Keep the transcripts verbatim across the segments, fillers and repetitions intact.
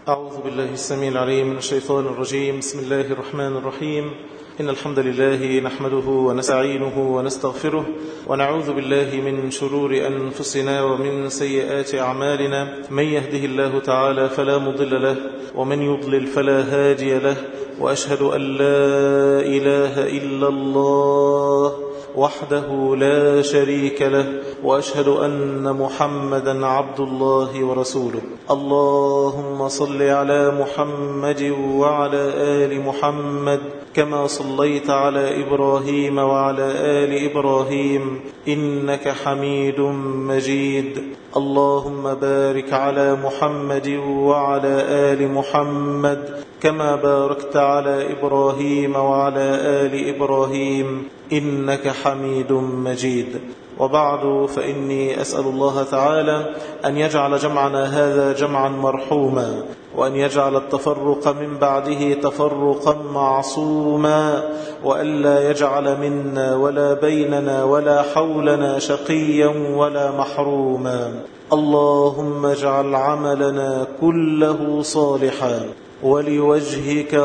أعوذ بالله السميع العليم من الشيطان الرجيم. بسم الله الرحمن الرحيم. إن الحمد لله نحمده ونستعينه ونستغفره ونعوذ بالله من شرور أنفسنا ومن سيئات أعمالنا. من يهده الله تعالى فلا مضل له ومن يضلل فلا هادي له، وأشهد أن لا إله إلا الله وحده لا شريك له، وأشهد أن محمدا عبد الله ورسوله. اللهم صل على محمد وعلى آل محمد كما صليت على إبراهيم وعلى آل إبراهيم إنك حميد مجيد. اللهم بارك على محمد وعلى آل محمد كما باركت على إبراهيم وعلى آل إبراهيم إنك حميد مجيد. وبعد، فإني أسأل الله تعالى أن يجعل جمعنا هذا جمعا مرحوما، وأن يجعل التفرق من بعده تفرقا معصوما، وألا يجعل منا ولا بيننا ولا حولنا شقيا ولا محروما. اللهم اجعل عملنا كله صالحا ولوجهك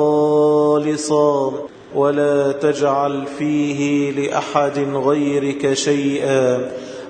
خالصا، ولا تجعل فيه لأحد غيرك شيئا.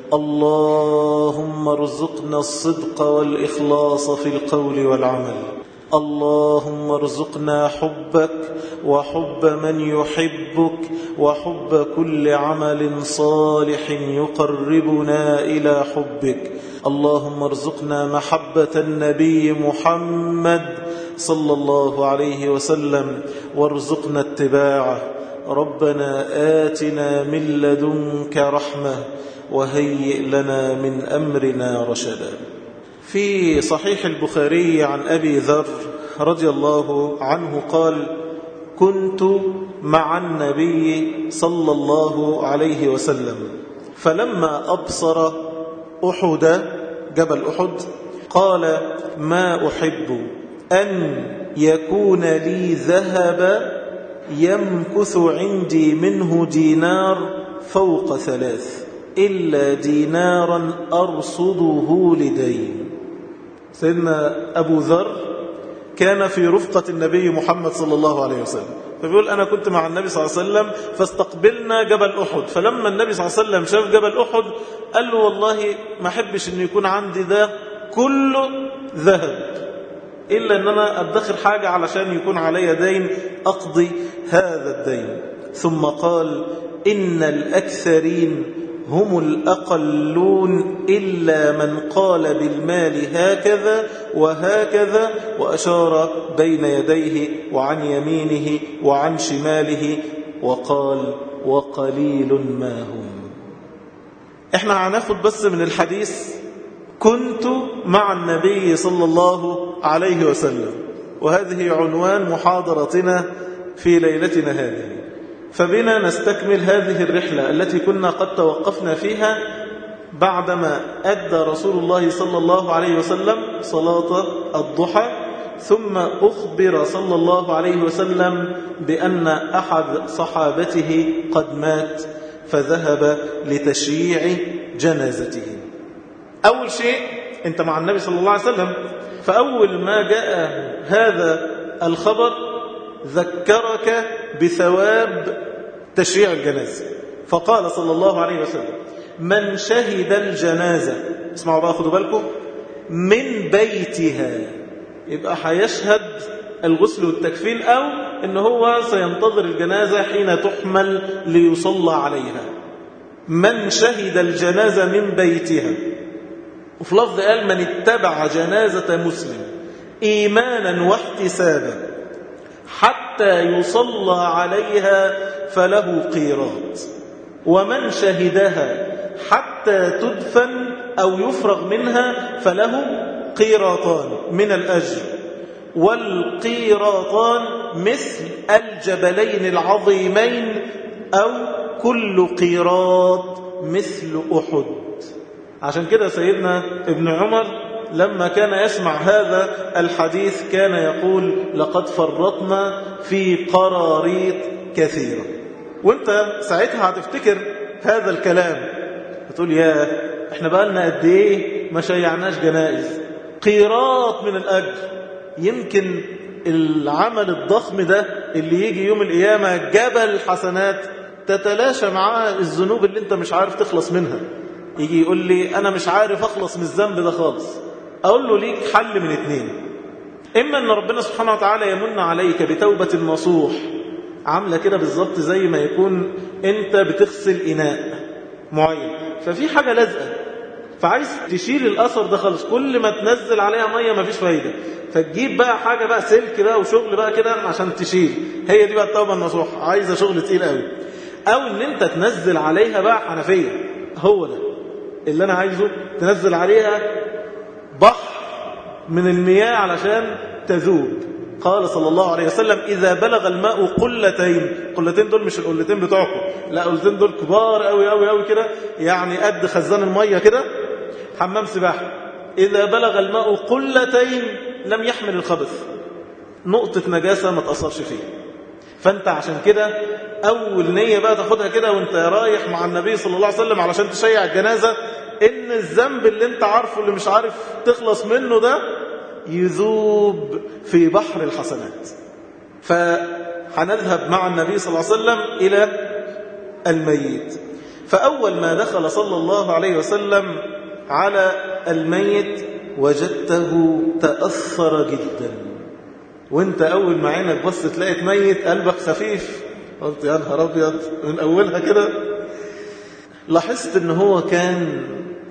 اللهم ارزقنا الصدق والإخلاص في القول والعمل. اللهم ارزقنا حبك وحب من يحبك وحب كل عمل صالح يقربنا إلى حبك. اللهم ارزقنا محبة النبي محمد صلى الله عليه وسلم وارزقنا اتباعه. ربنا آتنا من لدنك رحمة وهيئ لنا من أمرنا رشدا. في صحيح البخاري عن أبي ذر رضي الله عنه قال: كنت مع النبي صلى الله عليه وسلم فلما أبصر أحد جبل أحد قال: ما أحب أن يكون لي ذهب يمكث عندي منه دينار فوق ثلاث إلا دينارا أرصده لدين. سيدنا أبو ذر كان في رفقة النبي محمد صلى الله عليه وسلم، فبيقول أنا كنت مع النبي صلى الله عليه وسلم فاستقبلنا جبل أحد، فلما النبي صلى الله عليه وسلم شاف جبل أحد قال له: والله ما أحبش أن يكون عندي ده كله ذهب، إلا أن أنا أدخر حاجة علشان يكون علي دين أقضي هذا الدين. ثم قال: إن الأكثرين هم الأقلون إلا من قال بالمال هكذا وهكذا، وأشار بين يديه وعن يمينه وعن شماله وقال: وقليل ما هم. احنا هناخد بس من الحديث كنت مع النبي صلى الله عليه وسلم، وهذه عنوان محاضرتنا في ليلتنا هذه. فبنا نستكمل هذه الرحلة التي كنا قد توقفنا فيها بعدما أدى رسول الله صلى الله عليه وسلم صلاة الضحى، ثم أخبر صلى الله عليه وسلم بأن أحد صحابته قد مات، فذهب لتشييع جنازته. أول شيء أنت مع النبي صلى الله عليه وسلم، فأول ما جاء هذا الخبر ذكرك بثواب تشييع الجنازة، فقال صلى الله عليه وسلم: من شهد الجنازة، اسمعوا بقى خدوا بالكم، من بيتها، يبقى هيشهد الغسل والتكفين، أو إن هو سينتظر الجنازة حين تحمل ليصلى عليها. من شهد الجنازة من بيتها. وفي لفظ قال: من اتبع جنازة مسلم إيمانا واحتسابا حتى يصلى عليها فله قيراط، ومن شهدها حتى تدفن أو يفرغ منها فله قيراطان من الأجر، والقيراطان مثل الجبلين العظيمين، أو كل قيراط مثل أحد. عشان كده سيدنا ابن عمر لما كان يسمع هذا الحديث كان يقول: لقد فرطنا في قراريط كثيرة. وانت ساعتها هتفتكر هذا الكلام، هتقول: يا احنا بقى لنا قد ايه ما شيعناش جنائز، قيراط من الأجر. يمكن العمل الضخم ده اللي يجي يوم القيامة جبل حسنات تتلاشى معاه الذنوب اللي انت مش عارف تخلص منها. يجي يقول لي أنا مش عارف أخلص من الذنب ده خالص، أقول له ليك حل من اتنين. إما أن ربنا سبحانه وتعالى يمن عليك بتوبة النصوح، عاملة كده بالظبط زي ما يكون أنت بتغسل إناء معين ففي حاجة لازقة، فعايز تشيل الأثر ده خالص، كل ما تنزل عليها مية مفيش فايدة، فتجيب بقى حاجة بقى سلك بقى وشغل بقى كده عشان تشيل. هي دي بقى التوبة النصوح، عايزة شغل تقيل قوي. أو أن أنت تنزل عليها بقى حنفية، هو ده اللي أنا عايزه، تنزل عليها بحر من المياه علشان تذوب. قال صلى الله عليه وسلم إذا بلغ الماء قلتين، قلتين دول مش القلتين بتوعكم، لا قلتين دول كبار قوي قوي قوي كده، يعني قد خزان المية كده، حمام سباحة. إذا بلغ الماء قلتين لم يحمل الخبث، نقطة نجاسة ما تأثرش فيه. فأنت عشان كده أول نية بقى تاخدها كده وانت رايح مع النبي صلى الله عليه وسلم علشان تشيع الجنازة، إن الذنب اللي انت عارفه اللي مش عارف تخلص منه ده يذوب في بحر الحسنات. فهنذهب مع النبي صلى الله عليه وسلم إلى الميت. فأول ما دخل صلى الله عليه وسلم على الميت وجدته تأثر جدا. وانت أول ما عينك بص تلاقي ميت قلبك خفيف، قلت يا نهار أبيض من أولها كده. لاحظت ان هو كان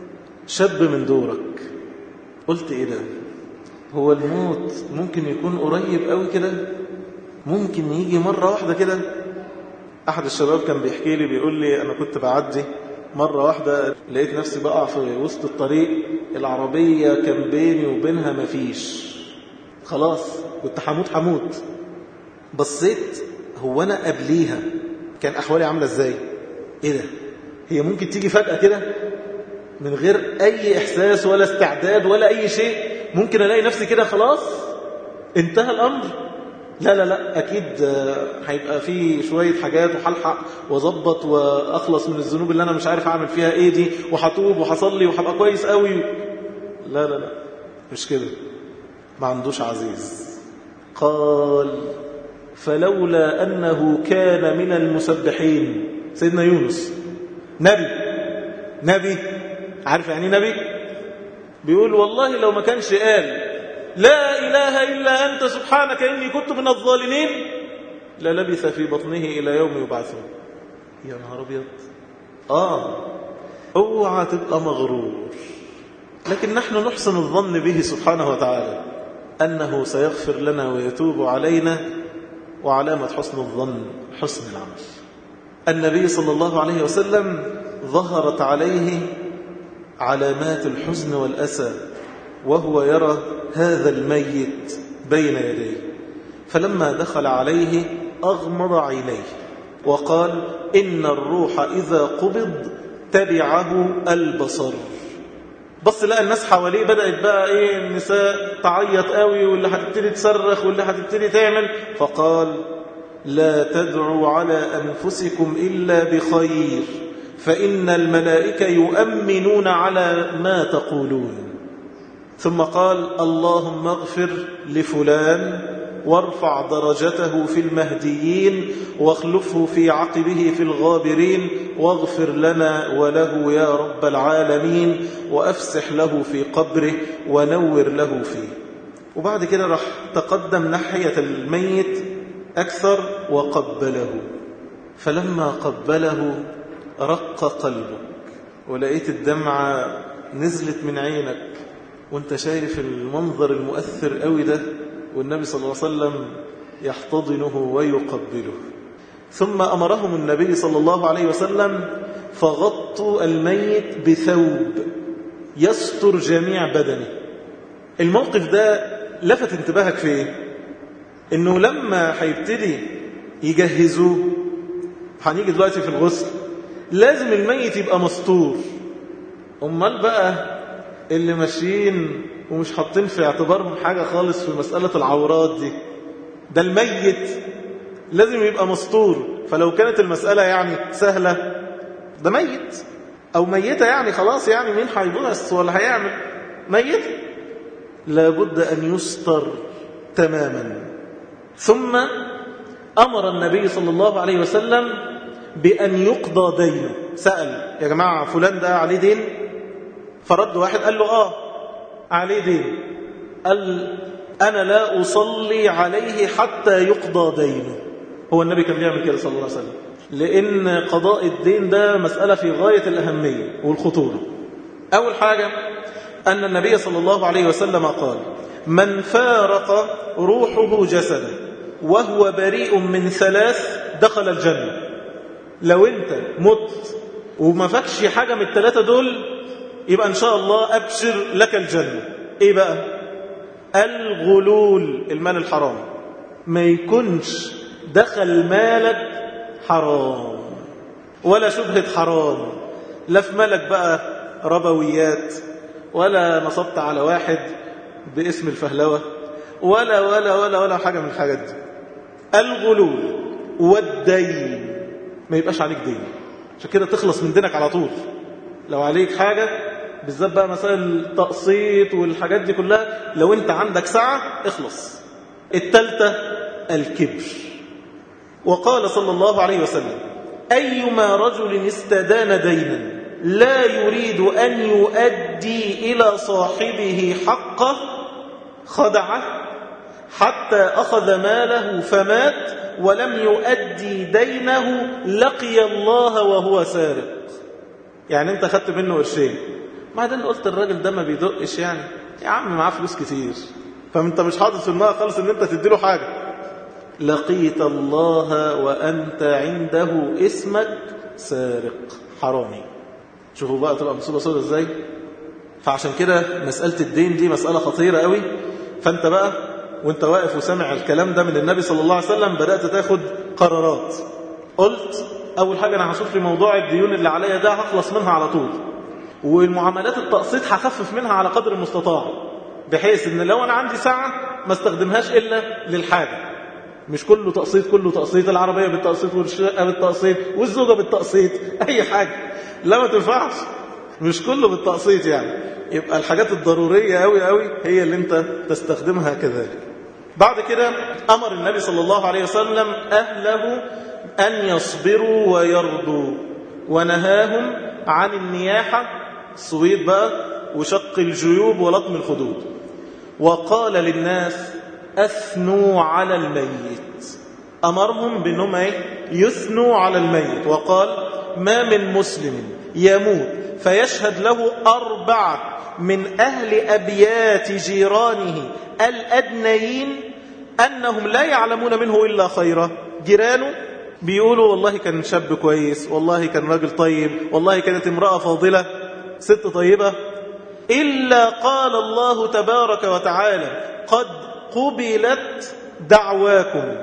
شاب من دورك، قلت ايه ده، هو الموت ممكن يكون قريب قوي كده، ممكن يجي مرة واحدة كده. أحد الشباب كان بيحكي لي بيقول لي أنا كنت بعدي مرة واحدة لقيت نفسي بقع في وسط الطريق، العربية كان بيني وبينها مفيش، خلاص كنت حموت حموت. بصيت هو أنا قبليها كان أحوالي عاملة إزاي، إيه ده، هي ممكن تيجي فجأة كده من غير أي إحساس ولا استعداد ولا أي شيء، ممكن ألاقي نفسي كده خلاص انتهى الأمر. لا لا لا أكيد هيبقى في شوية حاجات وحلحق وظبط وأخلص من الذنوب اللي أنا مش عارف أعمل فيها إيه دي، وحتوب وحصلي وحبقى كويس قوي. لا لا لا مش كده، ما عندوش عزيز. قال فلولا أنه كان من المسبحين. سيدنا يونس نبي، نبي عارف يعني نبي، بيقول والله لو ما كانش قال لا إله إلا أنت سبحانك إني كنت من الظالمين للبث في بطنه إلى يوم يبعثون. يا نهار أبيض. آه اوعى تبقى مغرور، لكن نحن نحسن الظن به سبحانه وتعالى أنه سيغفر لنا ويتوب علينا، وعلامة حسن الظن حسن العمل. النبي صلى الله عليه وسلم ظهرت عليه علامات الحزن والأسى وهو يرى هذا الميت بين يديه، فلما دخل عليه أغمض عينيه وقال إن الروح إذا قبض تبعه البصر. بص لقى الناس حواليه بدأت بقى إيه، النساء تعيط قوي واللي هتبتدي تصرخ واللي هتبتدي تعمل، فقال لا تدعوا على أنفسكم إلا بخير فإن الملائكة يؤمنون على ما تقولون. ثم قال اللهم اغفر لفلان وارفع درجته في المهديين واخلفه في عقبه في الغابرين واغفر لنا وله يا رب العالمين وأفسح له في قبره ونور له فيه. وبعد كده راح تقدم ناحية الميت أكثر وقبله، فلما قبله رق قلبك ولقيت الدمعة نزلت من عينك وانت شايف المنظر المؤثر قوي ده، والنبي صلى الله عليه وسلم يحتضنه ويقبله. ثم أمرهم النبي صلى الله عليه وسلم فغطوا الميت بثوب يستر جميع بدنه. الموقف ده لفت انتباهك في ايه؟ انه لما هيبتدي يجهزوه، هنيجي دلوقتي في الغسل، لازم الميت يبقى مستور. امال بقى اللي ماشيين ومش حاطين في اعتبارهم حاجة خالص في مسألة العورات دي، ده الميت لازم يبقى مستور. فلو كانت المسألة يعني سهلة، ده ميت أو ميتة يعني خلاص، يعني مين هيبص ولا هيعمل، ميت لابد أن يستر تماما. ثم أمر النبي صلى الله عليه وسلم بأن يقضى دينه. سأل يا جماعة فلان ده عليه دين؟ فرد واحد قال له آه عليه دين. قال أنا لا أصلي عليه حتى يقضى دينه. هو النبي كان بيعمل كده صلى الله عليه وسلم، لأن قضاء الدين ده مسألة في غاية الأهمية والخطورة. أول حاجة أن النبي صلى الله عليه وسلم قال من فارق روحه جسده وهو بريء من ثلاث دخل الجنة. لو أنت مت وما فكش حاجة من الثلاثة دول يبقى إن شاء الله أبشر لك الجنة. إيه بقى؟ الغلول، المال الحرام، ما يكونش دخل مالك حرام ولا شبهة حرام، لا في مالك بقى ربويات، ولا نصبت على واحد باسم الفهلوة، ولا ولا ولا ولا حاجة من الحاجات دي. الغلول والدين، ما يبقاش عليك دين، عشان كده تخلص من دينك على طول. لو عليك حاجة بالذات بقى مثلا التقسيط والحاجات دي كلها، لو انت عندك سعة اخلص. التالتة الكبر. وقال صلى الله عليه وسلم أيما رجل استدان دينا لا يريد أن يؤدي إلى صاحبه حقه خدعه حتى أخذ ماله فمات ولم يؤدي دينه لقي الله وهو سارق. يعني انت خدت منه قرشين، بعدين قلت الراجل ده ما بيدقش، يعني يا عم معاه فلوس كتير، فانت مش حاطط في دماغك خالص ان انت تديله حاجة. لقيت الله وأنت عنده اسمك سارق حرامي. شوفوا بقى تبقى مصيبة سودة ازاي. فعشان كده مسألة الدين دي مسألة خطيرة قوي. فانت بقى وانت واقف وسمع الكلام ده من النبي صلى الله عليه وسلم بدأت تاخد قرارات. قلت أول حاجة أنا هشوف لي موضوع الديون اللي عليا ده هخلص منها على طول، والمعاملات التقسيط هخفف منها على قدر المستطاع، بحيث ان لو أنا عندي ساعة ما استخدمهاش إلا للحاجة. مش كله تقسيط، كله تقسيط، العربية بالتقسيط والشقة بالتقسيط والزوجة بالتقسيط، أي حاجة لا ما تنفعش، مش كله بالتقسيط. يعني يبقى الحاجات الضرورية قوي قوي هي اللي انت تستخدمها كذلك. بعد كده أمر النبي صلى الله عليه وسلم أهله أن يصبروا ويرضوا، ونهاهم عن النياحة، الصويت بقى وشق الجيوب ولطم الخدود. وقال للناس أثنوا على الميت، أمرهم بأنهم يثنوا على الميت. وقال ما من مسلم يموت فيشهد له أربعة من أهل أبيات جيرانه الأدنيين أنهم لا يعلمون منه إلا خيرا. جيرانه بيقولوا والله كان شاب كويس، والله كان راجل طيب، والله كانت امرأة فاضلة، ست طيبة، إلا قال الله تبارك وتعالى قد قبلت دعواكم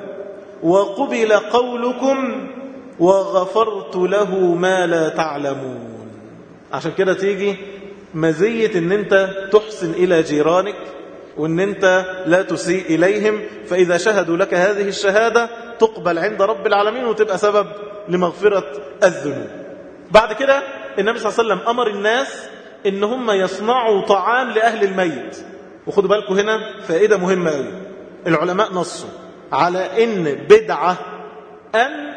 وقبل قولكم وغفرت له ما لا تعلمون. عشان كده تيجي مزية ان انت تحسن الى جيرانك، وان انت لا تسيء اليهم، فاذا شهدوا لك هذه الشهادة تقبل عند رب العالمين وتبقى سبب لمغفرة الذنوب. بعد كده النبي صلى الله عليه وسلم امر الناس ان هم يصنعوا طعام لاهل الميت. وخدوا بالكم هنا فائدة مهمة قوي. العلماء نصوا على ان بدعة ان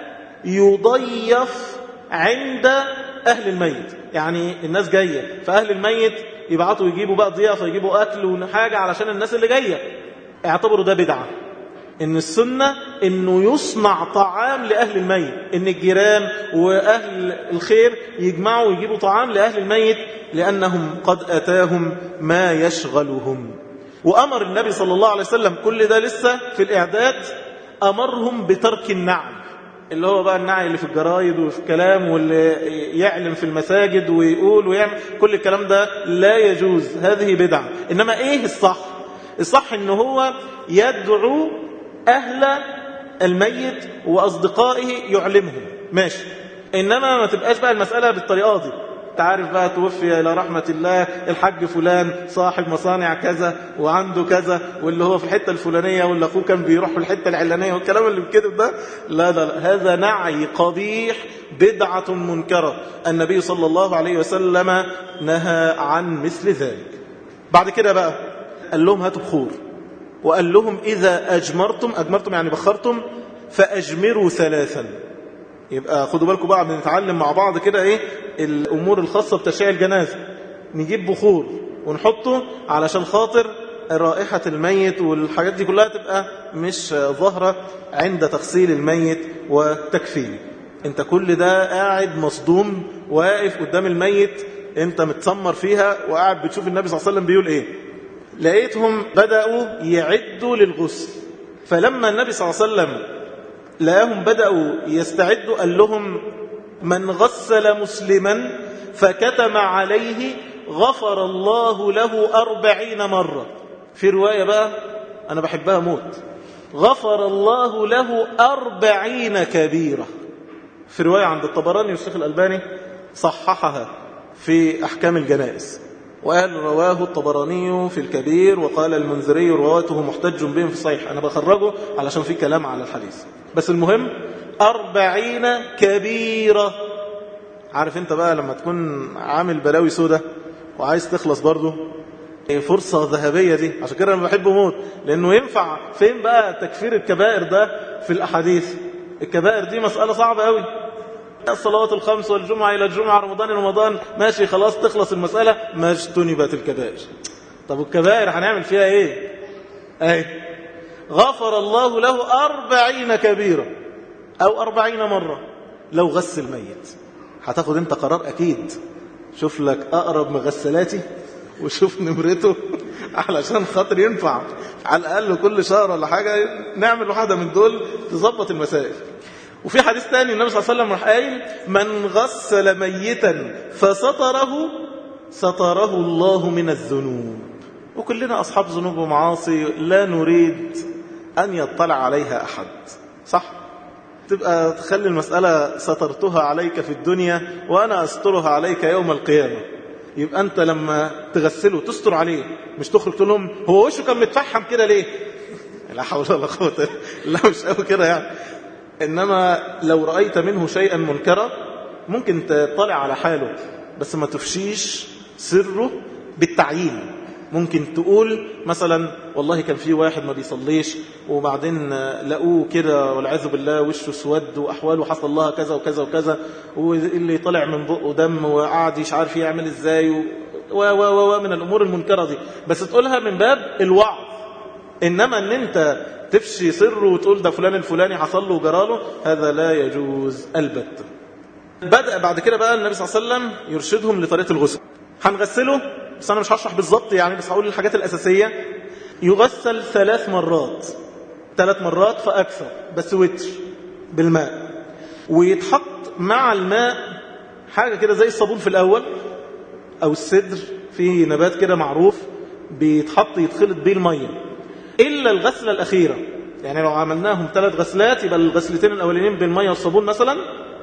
يضيف عند أهل الميت. يعني الناس جاية فأهل الميت يبعتوا يجيبوا بقى ضيافة، يجيبوا أكل وحاجة علشان الناس اللي جاية. اعتبروا ده بدعة. إن السنة إنه يصنع طعام لأهل الميت، إن الجيران وأهل الخير يجمعوا ويجيبوا طعام لأهل الميت لأنهم قد أتاهم ما يشغلهم. وأمر النبي صلى الله عليه وسلم كل ده لسه في الإعداد، أمرهم بترك النعي، اللي هو بقى النعي اللي في الجرايد وفي الكلام واللي يعلم في المساجد ويقول ويعمل، كل الكلام ده لا يجوز، هذه بدعة. إنما إيه الصح؟ الصح إنه هو يدعو أهل الميت وأصدقائه يعلمهم، ماشي. إنما ما تبقاش بقى المسألة بالطريقة دي. تعرف بقى توفي إلى رحمة الله الحاج فلان صاحب مصانع كذا وعنده كذا، واللي هو في الحتة الفلانية، واللي أخوه كان بيروح في الحتة العلانية، والكلام اللي بكده ده لا لا لا، هذا نعي قبيح، بدعة منكرة. النبي صلى الله عليه وسلم نهى عن مثل ذلك. بعد كده بقى قال لهم هاتوا بخور، وقال لهم إذا أجمرتم، أجمرتم يعني بخرتم، فأجمروا ثلاثا. يبقى خدوا بالكم بقى، بنتعلم مع بعض كده إيه الأمور الخاصة بتشييع الجنازة. نجيب بخور ونحطه علشان خاطر رائحة الميت والحاجات دي كلها تبقى مش ظاهرة عند تغسيل الميت وتكفينه. انت كل ده قاعد مصدوم واقف قدام الميت، انت متسمر فيها وقاعد بتشوف النبي صلى الله عليه وسلم بيقول ايه. لقيتهم بدأوا يعدوا للغسل، فلما النبي صلى الله عليه وسلم لقاهم بدأوا يستعدوا قال لهم من غسل مسلما فكتم عليه غفر الله له أربعين مرة. في رواية بقى أنا بحبها موت، غفر الله له أربعين كبيرة. في رواية عند الطبراني والشيخ الألباني صححها في أحكام الجنائز، وقال رواه الطبراني في الكبير، وقال المنذري رواته محتج بهم في الصحيح. أنا بخرجه علشان في كلام على الحديث، بس المهم أربعين كبيرة. عارف انت بقى لما تكون عامل بلاوي سودة وعايز تخلص برضه، فرصة ذهبية دي. عشان كده أنا بحبه موت، لأنه ينفع فين بقى تكفير الكبائر ده في الأحاديث. الكبائر دي مسألة صعبة قوي، الصلوات الخمس والجمعة إلى الجمعة، رمضان إلى رمضان، ماشي خلاص تخلص المسألة، ما اجتنبت الكبائر. طب الكبائر هنعمل فيها إيه؟ أي غفر الله له أربعين كبيرة أو أربعين مرة. لو غسل ميت هتاخد انت قرار أكيد، شوف لك أقرب مغسلاتي وشوف نمرته علشان خاطر ينفع على الأقل كل شهر ولا حاجة نعمل واحدة من دول تظبط المسائل. وفي حديث تاني النبي صلى الله عليه وسلم راح قايل من غسل ميتا فستره ستره الله من الذنوب. وكلنا أصحاب ذنوب ومعاصي لا نريد أن يطلع عليها أحد، صح؟ تبقى تخلي المسألة سترتها عليك في الدنيا وأنا أسترها عليك يوم القيامة. يبقى أنت لما تغسله تستر عليه، مش تخرج تقول لهم هو وشه كان متفحم كده ليه؟ لا حول ولا قوة، لا مش قوي كده يعني. إنما لو رأيت منه شيئا منكرا ممكن تطلع على حاله، بس ما تفشيش سره بالتعيين. ممكن تقول مثلا والله كان في واحد ما بيصليش وبعدين لقوه كده والعياذ بالله وشه سود وأحواله حصل لها كذا وكذا وكذا، واللي طلع من بقه دم وقعد مش عارف يعمل ازاي و و و من الأمور المنكرة دي، بس تقولها من باب الوعظ. إنما أن أنت تفشي سره وتقول ده فلان الفلاني حصل له وجراله، هذا لا يجوز البتة. بدأ بعد كده بقى النبي صلى الله عليه وسلم يرشدهم لطريقة الغسل. هنغسله بس أنا مش هشرح بالظبط يعني، بس هقول الحاجات الأساسية. يغسل ثلاث مرات، ثلاث مرات فأكثر، بس وتر بالماء، ويتحط مع الماء حاجة كده زي الصابون في الأول أو السدر، في نبات كده معروف بيتحط يتخلط بيه المية، إلا الغسلة الأخيرة. يعني لو عملناهم ثلاث غسلات يبقى الغسلتين الأولين بالمية والصابون مثلا،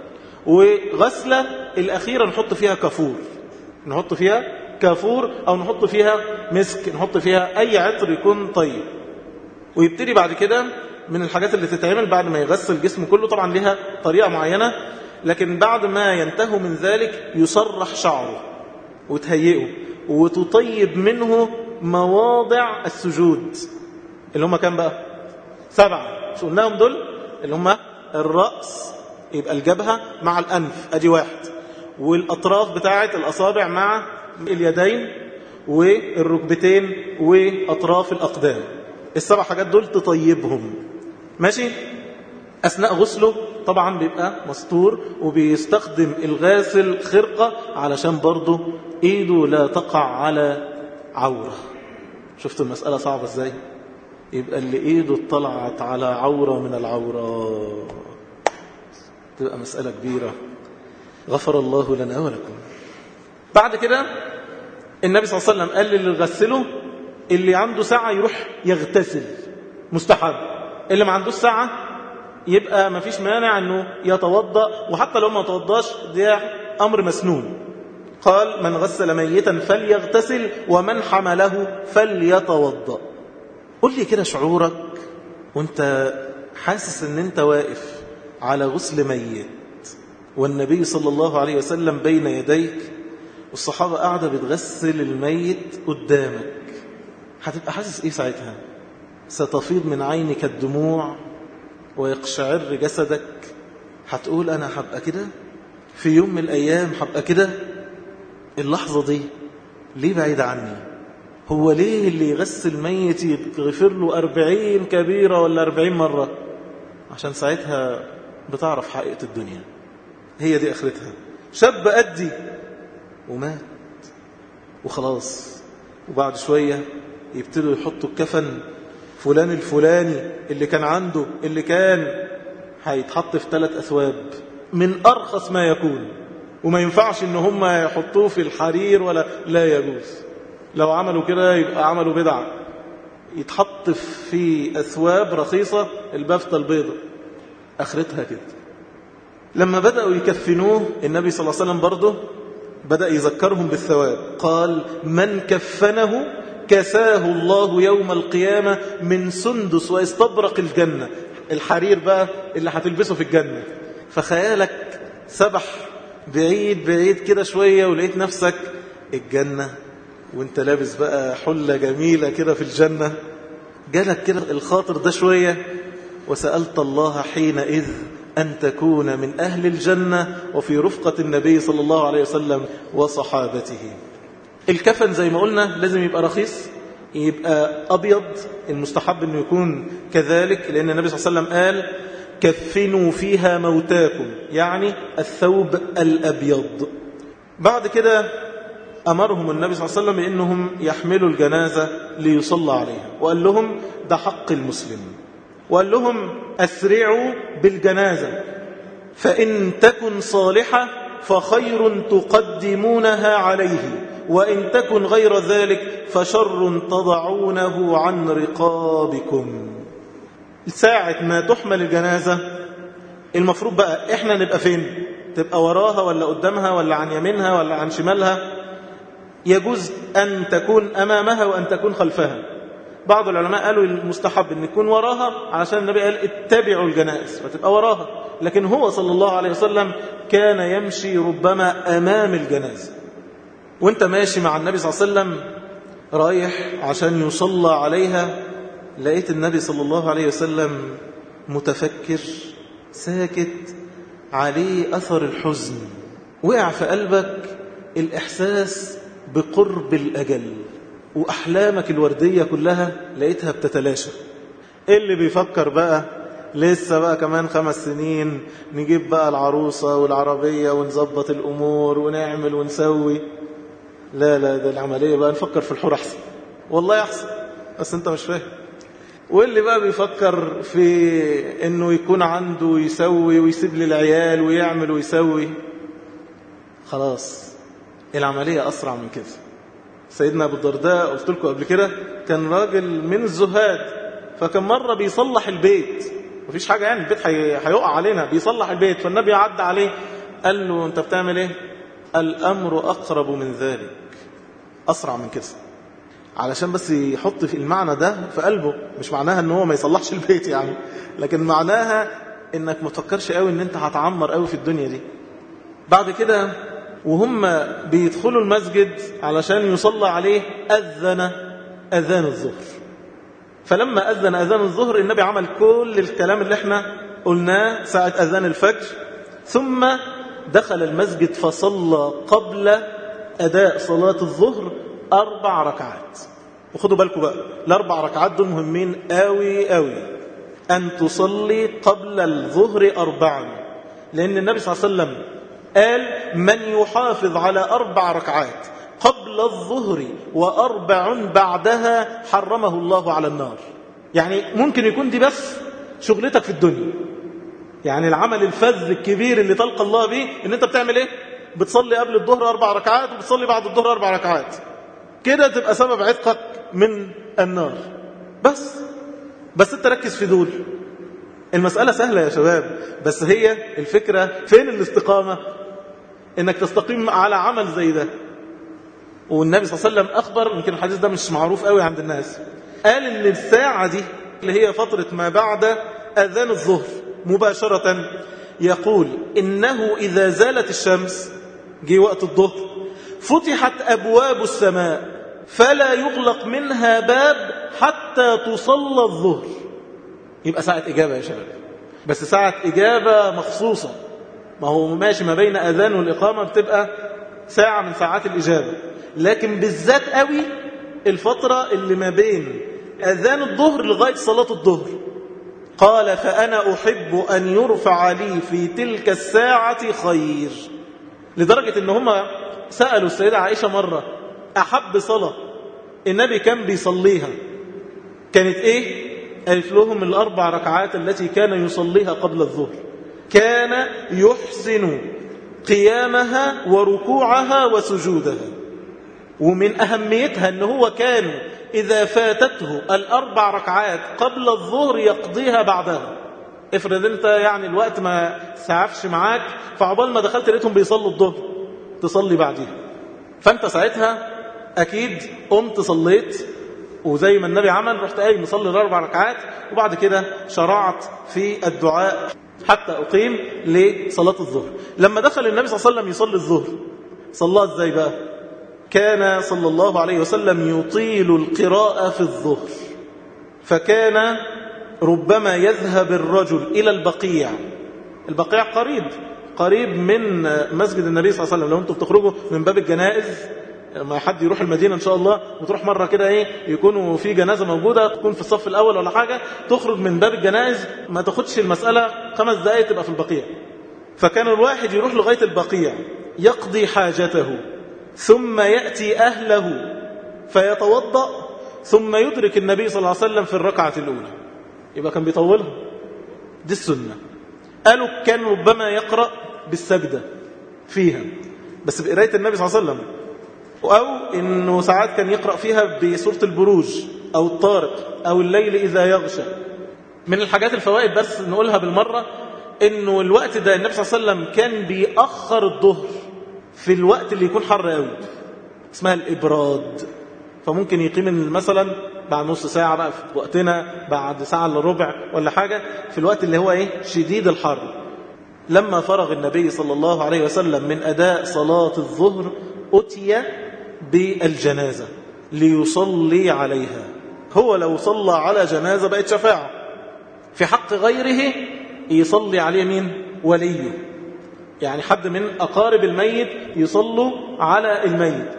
وغسلة الأخيرة نحط فيها كافور، نحط فيها كافور أو نحط فيها مسك، نحط فيها أي عطر يكون طيب. ويبتدي بعد كده من الحاجات اللي تتعمل بعد ما يغسل جسمه كله، طبعا لها طريقة معينة، لكن بعد ما ينتهوا من ذلك يصرح شعره وتهيئه وتطيب منه مواضع السجود، اللي هم كام بقى؟ سبعة، شو قلناهم دول؟ اللي هم الرأس، يبقى الجبهة مع الأنف أدي واحد، والأطراف بتاعة الأصابع مع اليدين والركبتين وأطراف الأقدام. السبع حاجات دول تطيبهم، ماشي؟ أثناء غسله طبعا بيبقى مستور، وبيستخدم الغاسل خرقة علشان برضه إيده لا تقع على عورة. شفتوا المسألة صعبة إزاي؟ يبقى اللي إيده اطلعت على عورة من العورة تبقى مسألة كبيرة. غفر الله لنا ولكم. بعد كده النبي صلى الله عليه وسلم قال للي يغسله اللي عنده ساعة يروح يغتسل، مستحب. اللي ما عندوش ساعة يبقى ما فيش مانع انه يتوضأ، وحتى لو ما توضاش ده امر مسنون. قال من غسل ميتا فليغتسل ومن حمله فليتوضأ. قل لي كده شعورك وانت حاسس ان انت واقف على غسل ميت والنبي صلى الله عليه وسلم بين يديك والصحابة قاعدة بتغسل الميت قدامك، هتبقى حاسس ايه ساعتها؟ ستفيض من عينك الدموع ويقشعر جسدك. هتقول أنا هبقى كده في يوم من الأيام، هبقى كده. اللحظة دي ليه بعيدة عني؟ هو ليه اللي يغسل ميت يغفر له أربعين كبيرة ولا أربعين مرة؟ عشان ساعتها بتعرف حقيقة الدنيا، هي دي آخرتها. شاب أدي ومات وخلاص، وبعد شوية يبتدوا يحطوا الكفن فلان الفلاني اللي كان عنده، اللي كان هيتحط في ثلاث أثواب من أرخص ما يكون، وما ينفعش إن هم يحطوه في الحرير ولا لا يجوز. لو عملوا كده يبقى عملوا بدعة. يتحط في أثواب رخيصة، البافتة البيضة. آخرتها كده. لما بدأوا يكفنوه النبي صلى الله عليه وسلم برضه بدأ يذكرهم بالثواب. قال من كفنه كساه الله يوم القيامة من سندس واستبرق الجنة. الحرير بقى اللي هتلبسه في الجنة. فخيالك سبح بعيد بعيد كده شوية ولقيت نفسك الجنة، وانت لابس بقى حلة جميلة كده في الجنة. جالك كده الخاطر ده شوية، وسألت الله حينئذ أن تكون من أهل الجنة وفي رفقة النبي صلى الله عليه وسلم وصحابته. الكفن زي ما قلنا لازم يبقى رخيص، يبقى أبيض، المستحب أنه يكون كذلك، لأن النبي صلى الله عليه وسلم قال كفنوا فيها موتاكم، يعني الثوب الأبيض. بعد كده أمرهم النبي صلى الله عليه وسلم بأنهم يحملوا الجنازة ليصلى عليها، وقال لهم ده حق المسلم، وقال لهم أسرعوا بالجنازة فإن تكن صالحة فخير تقدمونها عليه، وإن تكن غير ذلك فشر تضعونه عن رقابكم. ساعة ما تحمل الجنازة المفروض بقى إحنا نبقى فين؟ تبقى وراها ولا قدامها ولا عن يمينها ولا عن شمالها؟ يجوز أن تكون أمامها وأن تكون خلفها. بعض العلماء قالوا المستحب أن يكون وراها علشان النبي قال اتبعوا الجنائز فتبقى وراها، لكن هو صلى الله عليه وسلم كان يمشي ربما أمام الجنازة. وانت ماشي مع النبي صلى الله عليه وسلم رايح عشان يصلى عليها، لقيت النبي صلى الله عليه وسلم متفكر ساكت، عليه أثر الحزن، وقع في قلبك الإحساس بقرب الأجل، وأحلامك الوردية كلها لقيتها بتتلاشى. اللي بيفكر بقى لسه بقى كمان خمس سنين نجيب بقى العروسة والعربية ونظبط الأمور ونعمل ونسوي، لا لا ده العملية بقى نفكر في الحور أحسن، والله أحسن، بس أنت مش فاهم. واللي بقى بيفكر في أنه يكون عنده يسوي ويسيب للعيال ويعمل ويسوي، خلاص العملية أسرع من كده. سيدنا أبو الدرداء قلت لكم قبل كده كان راجل من الزهاد، فكان مرة بيصلح البيت، مفيش حاجة يعني البيت هيقع علينا، بيصلح البيت، فالنبي عدى عليه قال له أنت بتعمل إيه؟ الأمر أقرب من ذلك، أسرع من كده، علشان بس يحط في المعنى ده في قلبه. مش معناها أنه هو ما يصلحش البيت يعني، لكن معناها أنك ما تفكرش قوي أن أنت هتعمر قوي في الدنيا دي. بعد كده وهم بيدخلوا المسجد علشان يصلى عليه أذن أذان الظهر. فلما أذن أذان الظهر النبي عمل كل الكلام اللي احنا قلناه ساعة أذان الفجر، ثم دخل المسجد فصلى قبل أداء صلاة الظهر أربع ركعات. وخدوا بالكم بقى الأربع ركعات دول مهمين قوي قوي، أن تصلي قبل الظهر أربعا، لأن النبي صلى الله عليه وسلم قال من يحافظ على أربع ركعات قبل الظهر وأربع بعدها حرمه الله على النار. يعني ممكن يكون دي بس شغلتك في الدنيا، يعني العمل الفذ الكبير اللي تلقى الله به ان انت بتعمل ايه؟ بتصلي قبل الظهر أربع ركعات وبتصلي بعد الظهر أربع ركعات، كده تبقى سبب عتقك من النار. بس بس انت ركز في دول. المسألة سهلة يا شباب، بس هي الفكرة فين الاستقامة؟ انك تستقيم على عمل زي ده. والنبي صلى الله عليه وسلم أخبر، يمكن الحديث ده مش معروف قوي عند الناس، قال ان الساعة دي اللي هي فترة ما بعد أذان الظهر مباشرة، يقول إنه إذا زالت الشمس، جي وقت الظهر، فتحت أبواب السماء فلا يغلق منها باب حتى تصلى الظهر. يبقى ساعة إجابة يا شباب، بس ساعة إجابة مخصوصة. ما هو ماشي ما بين أذان والإقامة بتبقى ساعة من ساعات الإجابة، لكن بالذات قوي الفترة اللي ما بين أذان الظهر لغاية صلاة الظهر. قال فأنا أحب أن يرفع لي في تلك الساعة خير. لدرجة إن هم سألوا السيدة عائشة مرة أحب صلاة النبي كان بيصليها كانت إيه؟ قالت لهم الأربع ركعات التي كان يصليها قبل الظهر، كان يحسن قيامها وركوعها وسجودها. ومن أهميتها أنه هو كان إذا فاتته الأربع ركعات قبل الظهر يقضيها بعدها. افرض أنت يعني الوقت ما سعفش معاك، فعبال ما دخلت لقيتهم بيصلوا الظهر تصلي بعدها، فأنت ساعتها أكيد قمت صليت، وزي ما النبي عمل رحت قايم مصلي الأربع ركعات، وبعد كده شرعت في الدعاء حتى أقيم لصلاة الظهر. لما دخل النبي صلى الله عليه وسلم يصلي الظهر صلى ازاي بقى؟ كان صلى الله عليه وسلم يطيل القراءة في الظهر، فكان ربما يذهب الرجل إلى البقيع. البقيع قريب قريب من مسجد النبي صلى الله عليه وسلم. لو انتم بتخرجوا من باب الجنائز، ما حد يروح المدينة إن شاء الله وتروح مرة كده إيه يكونوا في جنازة موجودة تكون في الصف الأول ولا حاجة، تخرج من باب الجنائز ما تاخدش المسألة خمس دقائق تبقى في البقيع. فكان الواحد يروح لغاية البقيع يقضي حاجته، ثم يأتي أهله فيتوضأ، ثم يدرك النبي صلى الله عليه وسلم في الركعة الأولى. يبقى كان بيطولها، دي السنة. قالوا كان ربما يقرأ بالسجدة فيها بس بقراية النبي صلى الله عليه وسلم، أو إنه ساعات كان يقرأ فيها بسورة البروج أو الطارق أو الليل إذا يغشى. من الحاجات الفوائد بس نقولها بالمرة، إنه الوقت ده النبي صلى الله عليه وسلم كان بيأخر الظهر في الوقت اللي يكون حر قوي، اسمها الإبراد. فممكن يقيم مثلا بعد نص ساعة بقى في وقتنا، بعد ساعة إلا ربع ولا حاجة، في الوقت اللي هو إيه شديد الحر. لما فرغ النبي صلى الله عليه وسلم من أداء صلاة الظهر أتي بالجنازة ليصلي عليها. هو لو صلى على جنازة بقت شفاعة، في حق غيره يصلي عليه مين؟ وليه، يعني حد من أقارب الميت يصلوا على الميت.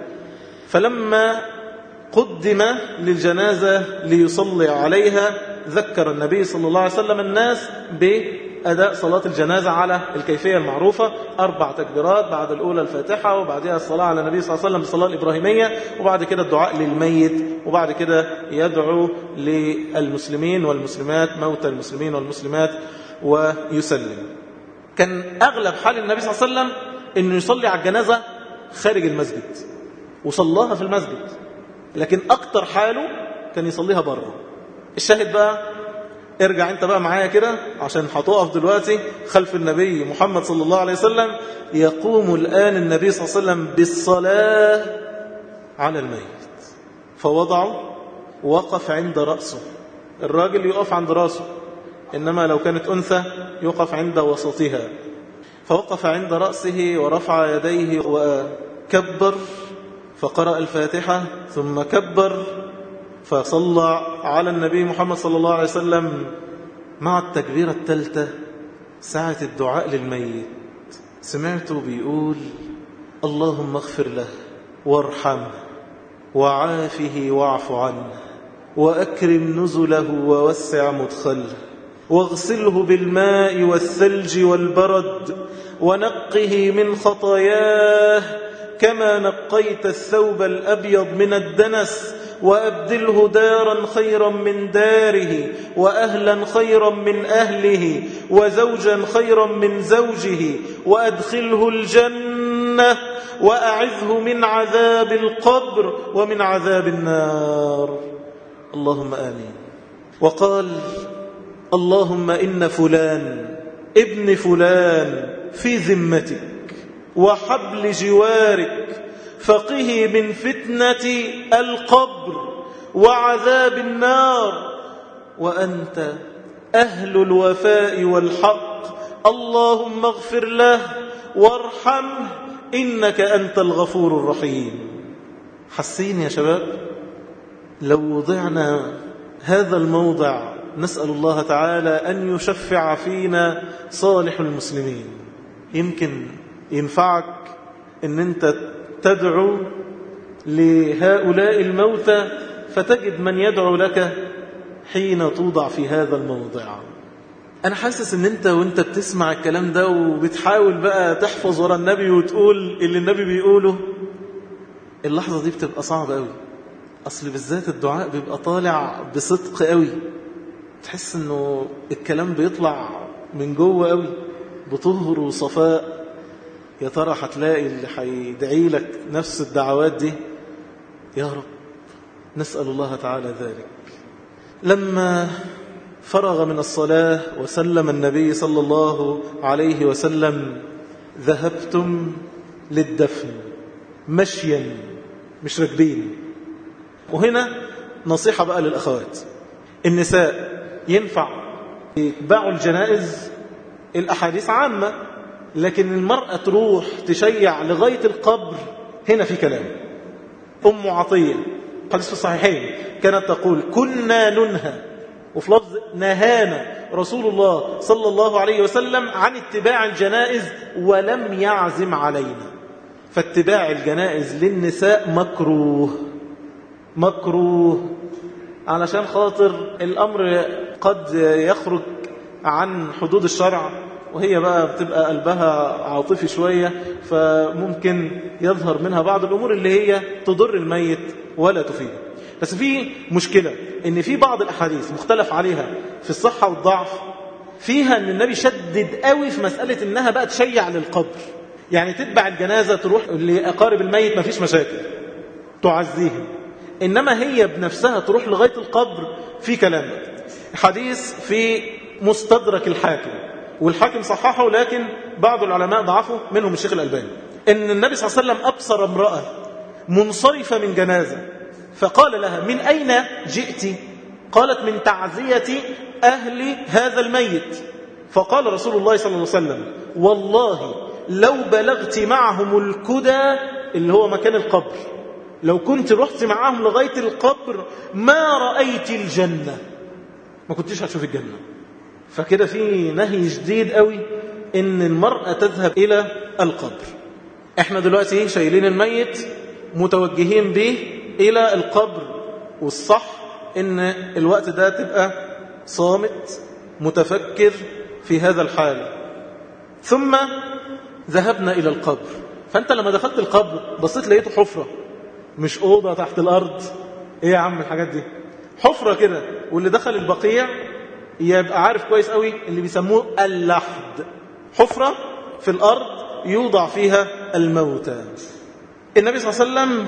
فلما قدم للجنازة ليصلي عليها ذكر النبي صلى الله عليه وسلم الناس بأداء صلاة الجنازة على الكيفية المعروفة، أربع تكبيرات، بعد الأولى الفاتحة، وبعدها الصلاة على النبي صلى الله عليه وسلم بالصلاة الإبراهيمية، وبعد كده الدعاء للميت، وبعد كده يدعو للمسلمين والمسلمات، موتى المسلمين والمسلمات، ويسلم. كان أغلب حال النبي صلى الله عليه وسلم أنه يصلي على الجنازة خارج المسجد وصلاها في المسجد، لكن أكتر حاله كان يصليها بره. الشاهد بقى ارجع انت بقى معايا كده عشان هتقف دلوقتي خلف النبي محمد صلى الله عليه وسلم. يقوم الآن النبي صلى الله عليه وسلم بالصلاة على الميت، فوضعه وقف عند رأسه. الراجل يقف عند رأسه، إنما لو كانت أنثى يقف عند وسطها. فوقف عند رأسه ورفع يديه وكبر، فقرأ الفاتحة ثم كبر، فصلى على النبي محمد صلى الله عليه وسلم. مع التكبيرة الثالثة ساعة الدعاء للميت سمعته بيقول اللهم اغفر له وارحمه وعافه واعف عنه وأكرم نزله ووسع مدخله واغسله بالماء والثلج والبرد ونقه من خطاياه كما نقيت الثوب الأبيض من الدنس، وأبدله دارا خيرا من داره وأهلا خيرا من أهله وزوجا خيرا من زوجه، وأدخله الجنة وأعذه من عذاب القبر ومن عذاب النار. اللهم آمين. وقال اللهم إن فلان ابن فلان في ذمتك وحبل جوارك، فقه من فتنة القبر وعذاب النار، وأنت أهل الوفاء والحق، اللهم اغفر له وارحمه إنك أنت الغفور الرحيم. حسين يا شباب لو وضعنا هذا الموضع نسأل الله تعالى أن يشفع فينا صالح المسلمين. يمكن ينفعك أن أنت تدعو لهؤلاء الموتى فتجد من يدعو لك حين توضع في هذا الموضع. أنا حاسس أن أنت وأنت بتسمع الكلام ده وبتحاول بقى تحفظ ورا النبي وتقول اللي النبي بيقوله، اللحظة دي بتبقى صعبة قوي. أصل بالذات الدعاء بيبقى طالع بصدق قوي، تحس أنه الكلام بيطلع من جوه قوي بطهر وصفاء. يا ترى هتلاقي اللي هيدعي لك نفس الدعوات دي؟ يا رب نسأل الله تعالى ذلك. لما فرغ من الصلاة وسلم النبي صلى الله عليه وسلم ذهبتم للدفن مشيا مش راكبين. وهنا نصيحة بقى للأخوات، النساء ينفع يتبعوا الجنائز، الأحاديث عامة، لكن المرأة تروح تشيع لغاية القبر، هنا في كلام. أم عطية حديث في الصحيحين كانت تقول كنا ننهى، وفي لفظ نهانا رسول الله صلى الله عليه وسلم عن اتباع الجنائز ولم يعزم علينا. فاتباع الجنائز للنساء مكروه مكروه علشان خاطر الأمر قد يخرج عن حدود الشرع، وهي بقى بتبقى قلبها عاطفي شوية، فممكن يظهر منها بعض الأمور اللي هي تضر الميت ولا تفيده. بس في مشكلة ان في بعض الأحاديث مختلف عليها في الصحة والضعف، فيها ان النبي شدد قوي في مسألة انها بقى تشيع للقبر، يعني تتبع الجنازة تروح لأقارب الميت ما فيش مشاكل تعزيهم، إنما هي بنفسها تروح لغاية القبر في كلام. حديث في مستدرك الحاكم، والحاكم صححه لكن بعض العلماء ضعفه منهم الشيخ الألباني، إن النبي صلى الله عليه وسلم أبصر امرأة منصرفة من جنازة فقال لها من أين جئت؟ قالت من تعزية أهل هذا الميت. فقال رسول الله صلى الله عليه وسلم والله لو بلغت معهم الكدى اللي هو مكان القبر، لو كنت رحت معهم لغاية القبر ما رأيت الجنة، ما كنتش هتشوف الجنة. فكده في نهي شديد قوي ان المرأة تذهب الى القبر. احنا دلوقتي شايلين الميت متوجهين به الى القبر، والصح ان الوقت ده تبقى صامت متفكر في هذا الحال. ثم ذهبنا الى القبر، فانت لما دخلت القبر بصيت لقيته حفرة، مش أوضة تحت الأرض. إيه يا عم الحاجات دي؟ حفرة كده. واللي دخل البقيع يبقى عارف كويس قوي اللي بيسموه اللحد، حفرة في الأرض يوضع فيها الموتى. النبي صلى الله عليه وسلم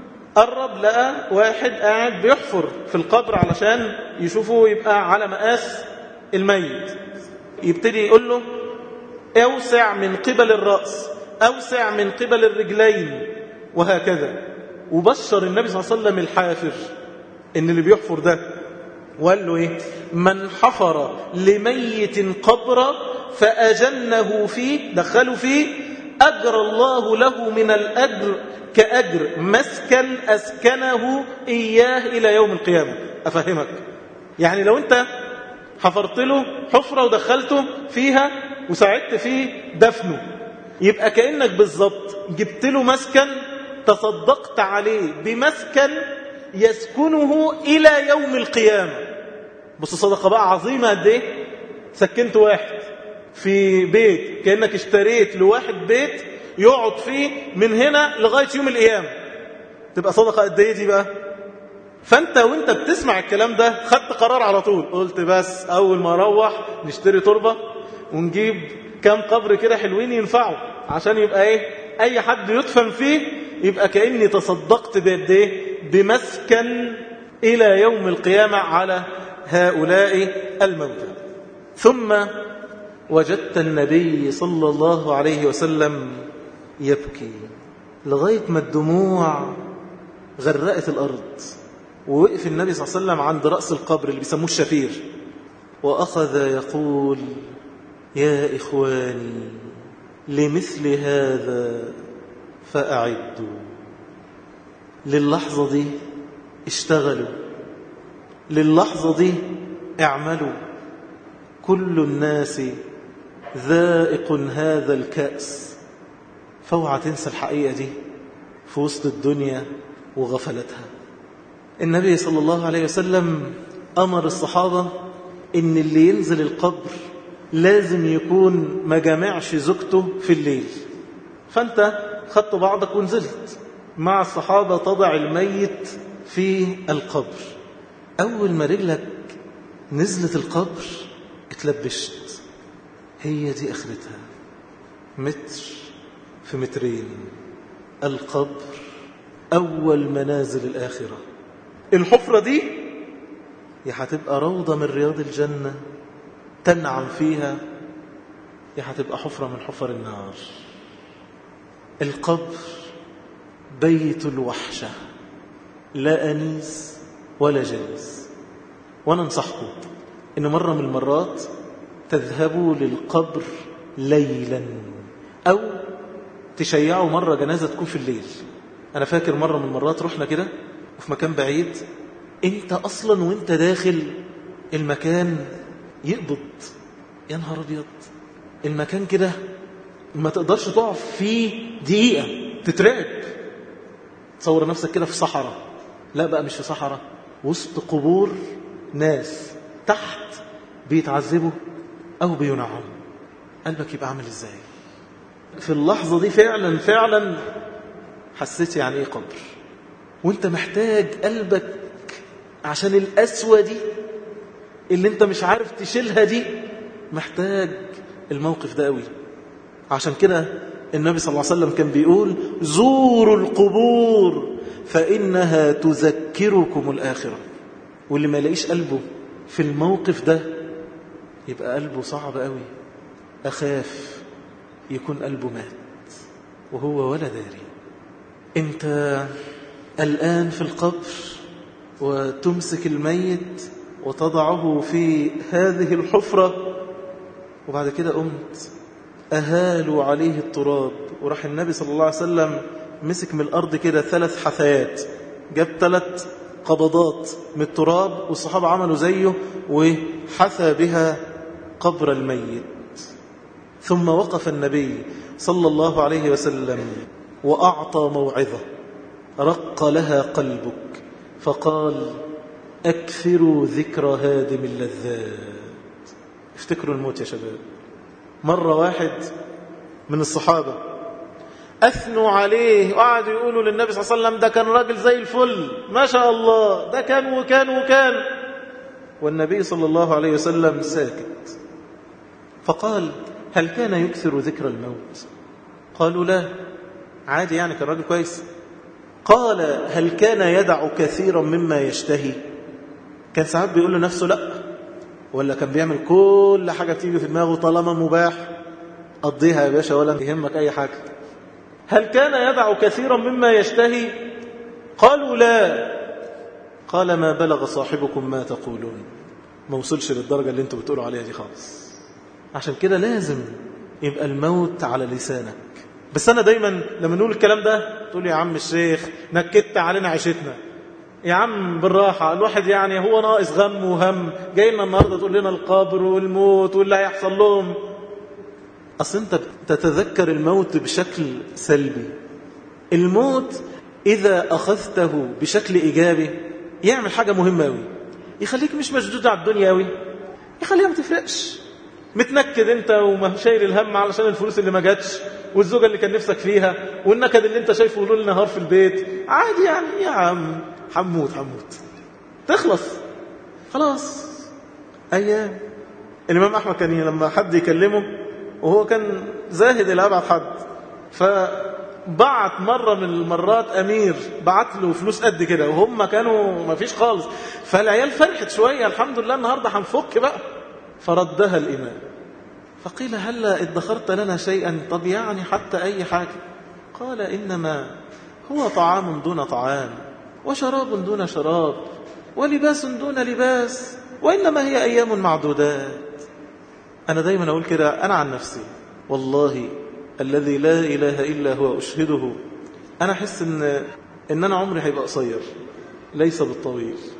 قرب لقى واحد قاعد بيحفر في القبر علشان يشوفه يبقى على مقاس الميت. يبتدي يقول له اوسع من قبل الرأس، اوسع من قبل الرجلين، وهكذا. وبشر النبي صلى الله عليه وسلم الحافر ان اللي بيحفر ده، وقال له ايه؟ من حفر لميت قبرا فأجنه فيه، دخله فيه، أجر الله له من الأجر كأجر مسكن أسكنه إياه إلى يوم القيامة. أفهمك؟ يعني لو أنت حفرت له حفرة ودخلته فيها وساعدت فيه دفنه، يبقى كأنك بالضبط جبت له مسكن تصدقت عليه بمسكن يسكنه إلى يوم القيامة. بص صدقة بقى عظيمة قد ايه؟ سكنت واحد في بيت، كأنك اشتريت لواحد بيت يقعد فيه من هنا لغاية يوم القيامة. تبقى صدقة قد ايه دي بقى؟ فانت وانت بتسمع الكلام ده خدت قرار على طول، قلت بس اول ما اروح نشتري تربة ونجيب كام قبر كده حلوين ينفعوا، عشان يبقى ايه؟ اي حد يدفن فيه يبقى كأني تصدقت بقد ايه؟ بمسكن إلى يوم القيامة على هؤلاء الموتى. ثم وجدت النبي صلى الله عليه وسلم يبكي لغاية ما الدموع غرقت الأرض، ووقف النبي صلى الله عليه وسلم عند رأس القبر اللي بيسموه الشفير، وأخذ يقول يا إخواني لمثل هذا فأعدوا. للحظة دي اشتغلوا، للحظة دي اعملوا كل الناس ذائق هذا الكأس. فاوعى تنسى الحقيقة دي في وسط الدنيا وغفلتها. النبي صلى الله عليه وسلم أمر الصحابة إن اللي ينزل القبر لازم يكون ما جامعش زوجته في الليل. فأنت خدت بعضك ونزلت مع الصحابة تضع الميت في القبر. أول ما رجلك نزلت القبر اتلبشت. هي دي آخرتها، متر في مترين. القبر أول منازل الآخرة. الحفرة دي يا هتبقى روضة من رياض الجنة تنعم فيها، يا هتبقى حفرة من حفر النار. القبر بيت الوحشة، لا أنيس ولا جليس. وأنا انصحكم إن مرة من المرات تذهبوا للقبر ليلا، أو تشيعوا مرة جنازة تكون في الليل. أنا فاكر مرة من المرات رحنا كده وفي مكان بعيد، أنت أصلا وأنت داخل المكان يقبض، يا نهار أبيض، المكان كده ما تقدرش تقف فيه دقيقة، تترعب. تصور نفسك كده في صحراء، لا بقى مش في صحراء، وسط قبور ناس تحت بيتعذبوا أو بينعموا. قلبك يبقى عامل إزاي في اللحظة دي؟ فعلا فعلا حسيت يعني إيه قبر، وانت محتاج قلبك عشان القسوة دي اللي انت مش عارف تشيلها دي، محتاج الموقف ده قوي. عشان كده النبي صلى الله عليه وسلم كان بيقول زوروا القبور فإنها تذكركم الآخرة. واللي ما يلاقيش قلبه في الموقف ده يبقى قلبه صعب قوي. أخاف يكون قلبه مات وهو ولا داري. انت الآن في القبر وتمسك الميت وتضعه في هذه الحفرة، وبعد كده قمت أهالوا عليه التراب، وراح النبي صلى الله عليه وسلم مسك من الأرض كده ثلاث حثيات، جاب ثلاث قبضات من التراب، والصحابة عملوا زيه وحثى بها قبر الميت. ثم وقف النبي صلى الله عليه وسلم وأعطى موعظة رق لها قلبك، فقال أكثروا ذكر هادم اللذات. افتكروا الموت يا شباب. مرة واحد من الصحابة أثنوا عليه وقعدوا يقولوا للنبي صلى الله عليه وسلم ده كان راجل زي الفل ما شاء الله، ده كان وكان وكان، والنبي صلى الله عليه وسلم ساكت. فقال هل كان يكثر ذكر الموت؟ قالوا لا، عادي يعني كان راجل كويس. قال هل كان يدع كثيرا مما يشتهي؟ كان ساعات بيقول لنفسه لا، ولا كان بيعمل كل حاجة تيجي في دماغه طالما مباح قضيها يا باشا ولا يهمك أي حاجة؟ هل كان يدع كثيرا مما يشتهي؟ قالوا لا. قال ما بلغ صاحبكم ما تقولون، ما وصلش للدرجة اللي انتوا بتقولوا عليها دي خالص. عشان كده لازم يبقى الموت على لسانك. بس أنا دايما لما نقول الكلام ده تقول يا عم الشيخ نكدت علينا عيشتنا، يا عم بالراحة، الواحد يعني هو ناقص غم وهم، جاي لنا النهاردة تقول لنا القبر والموت واللي هيحصل لهم. أصل أنت تتذكر الموت بشكل سلبي. الموت إذا أخذته بشكل إيجابي يعمل حاجة مهمة أوي، يخليك مش مشدود على الدنيا أوي، يخليها ما تفرقش. متنكد أنت وشايل الهم علشان الفلوس اللي ما جاتش والزوجة اللي كان نفسك فيها والنكد اللي أنت شايفه ليل نهار في البيت، عادي يعني يا عم حموت حموت تخلص خلاص. أيام الإمام أحمد كان لما حد يكلمه وهو كان زاهد إلى أبعد حد، فبعت مرة من المرات أمير بعت له فلوس قد كده وهم كانوا ما فيش خالص، فالعيال فرحت شوية الحمد لله النهاردة هنفك بقى، فردها الإمام فقيل هلا ادخرت لنا شيئا؟ طب يعني حتى أي حاجة. قال إنما هو طعام دون طعام وشراب دون شراب ولباس دون لباس وإنما هي أيام معدودات. أنا دايما أقول كده أنا عن نفسي، والله الذي لا إله إلا هو أشهده، أنا أحس إن, إن أنا عمري هيبقى قصير ليس بالطويل.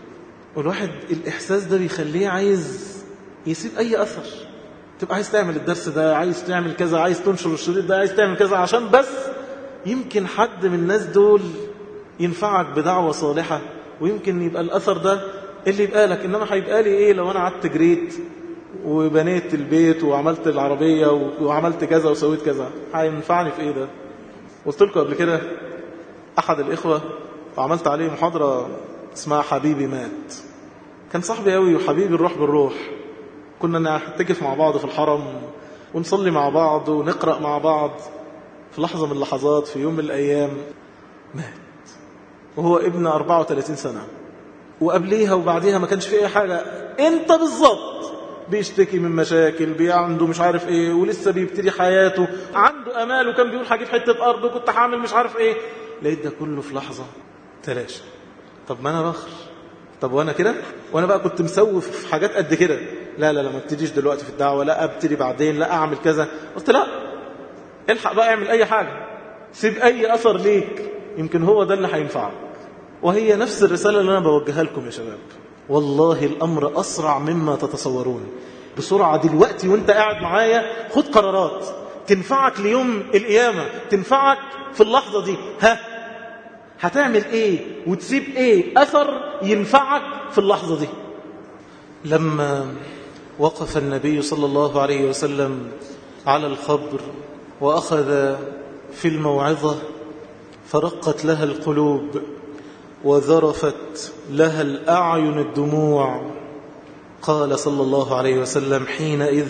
والواحد الإحساس ده بيخليه عايز يسيب أي أثر. تبقى عايز تعمل الدرس ده، عايز تعمل كذا، عايز تنشر الشريط ده، عايز تعمل كذا، عشان بس يمكن حد من الناس دول ينفعك بدعوة صالحة، ويمكن يبقى الأثر ده اللي يبقى لك. إنما هيبقى لي إيه لو أنا قعدت جريت وبنيت البيت وعملت العربية وعملت كذا وسويت كذا؟ هينفعني في إيه ده؟ قلت لكم قبل كده أحد الإخوة وعملت عليه محاضرة اسمها حبيبي مات. كان صاحبي قوي وحبيبي الروح بالروح. كنا نعتكف مع بعض في الحرم ونصلي مع بعض ونقرأ مع بعض. في لحظة من اللحظات في يوم من الأيام مات، وهو ابن أربعة وثلاثين سنة، وقبليها وبعديها ما كانش فيه أي حاجة. انت بالظبط بيشتكي من مشاكل، بي عنده مش عارف ايه، ولسه بيبتدي حياته، عنده امال، وكان بيقول هجيب حتة ارض وكنت حامل مش عارف ايه. لقيت ده كله في لحظة تلاشى. طب ما انا بخر، طب وانا كده، وانا بقى كنت مسوف في حاجات قد كده. لا لا لا ما ابتديش دلوقتي في الدعوة، لا ابتدي بعدين، لا اعمل كذا. قلت لا، الحق بقى اعمل اي حاجة، سيب اي اثر ليك، يمكن هو ده اللي هينفعك. وهي نفس الرسالة اللي انا بوجهها لكم يا شباب. والله الامر اسرع مما تتصورون. بسرعة دلوقتي وانت قاعد معايا خد قرارات تنفعك ليوم القيامة، تنفعك في اللحظة دي. ها هتعمل ايه وتسيب ايه اثر ينفعك في اللحظة دي؟ لما وقف النبي صلى الله عليه وسلم على الخبر وأخذ في الموعظة فرقت لها القلوب وذرفت لها الأعين الدموع، قال صلى الله عليه وسلم حينئذ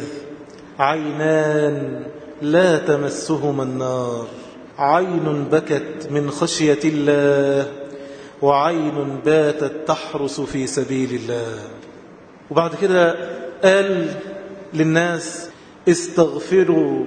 عينان لا تمسهما النار، عين بكت من خشية الله وعين باتت تحرس في سبيل الله. وبعد كده قال للناس استغفروا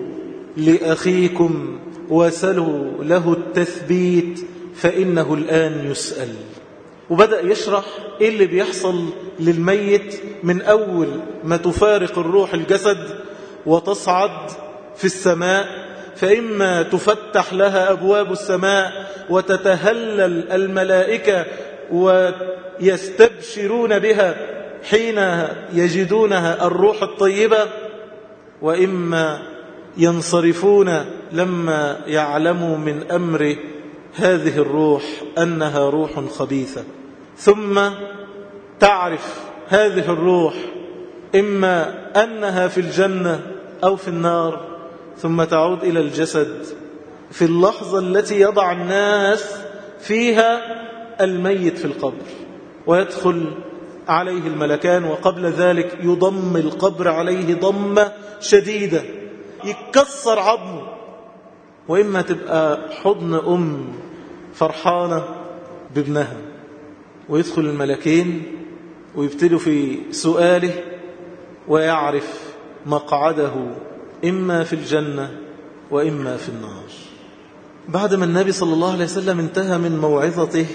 لأخيكم وسلوا له التثبيت فإنه الآن يسأل. وبدأ يشرح إيه اللي بيحصل للميت من أول ما تفارق الروح الجسد وتصعد في السماء، فإما تفتح لها أبواب السماء وتتهلل الملائكة ويستبشرون بها حين يجدونها الروح الطيبة، وإما ينصرفون لما يعلموا من أمر هذه الروح أنها روح خبيثة. ثم تعرف هذه الروح إما أنها في الجنة أو في النار، ثم تعود إلى الجسد في اللحظة التي يضع الناس فيها الميت في القبر، ويدخل عليه الملكان، وقبل ذلك يضم القبر عليه ضمة شديدة يتكسر عظمه. وإما تبقى حضن أم فرحانة بابنها، ويدخل الملكين ويبتدوا في سؤاله ويعرف مقعده إما في الجنة وإما في النار. بعد ما النبي صلى الله عليه وسلم انتهى من موعظته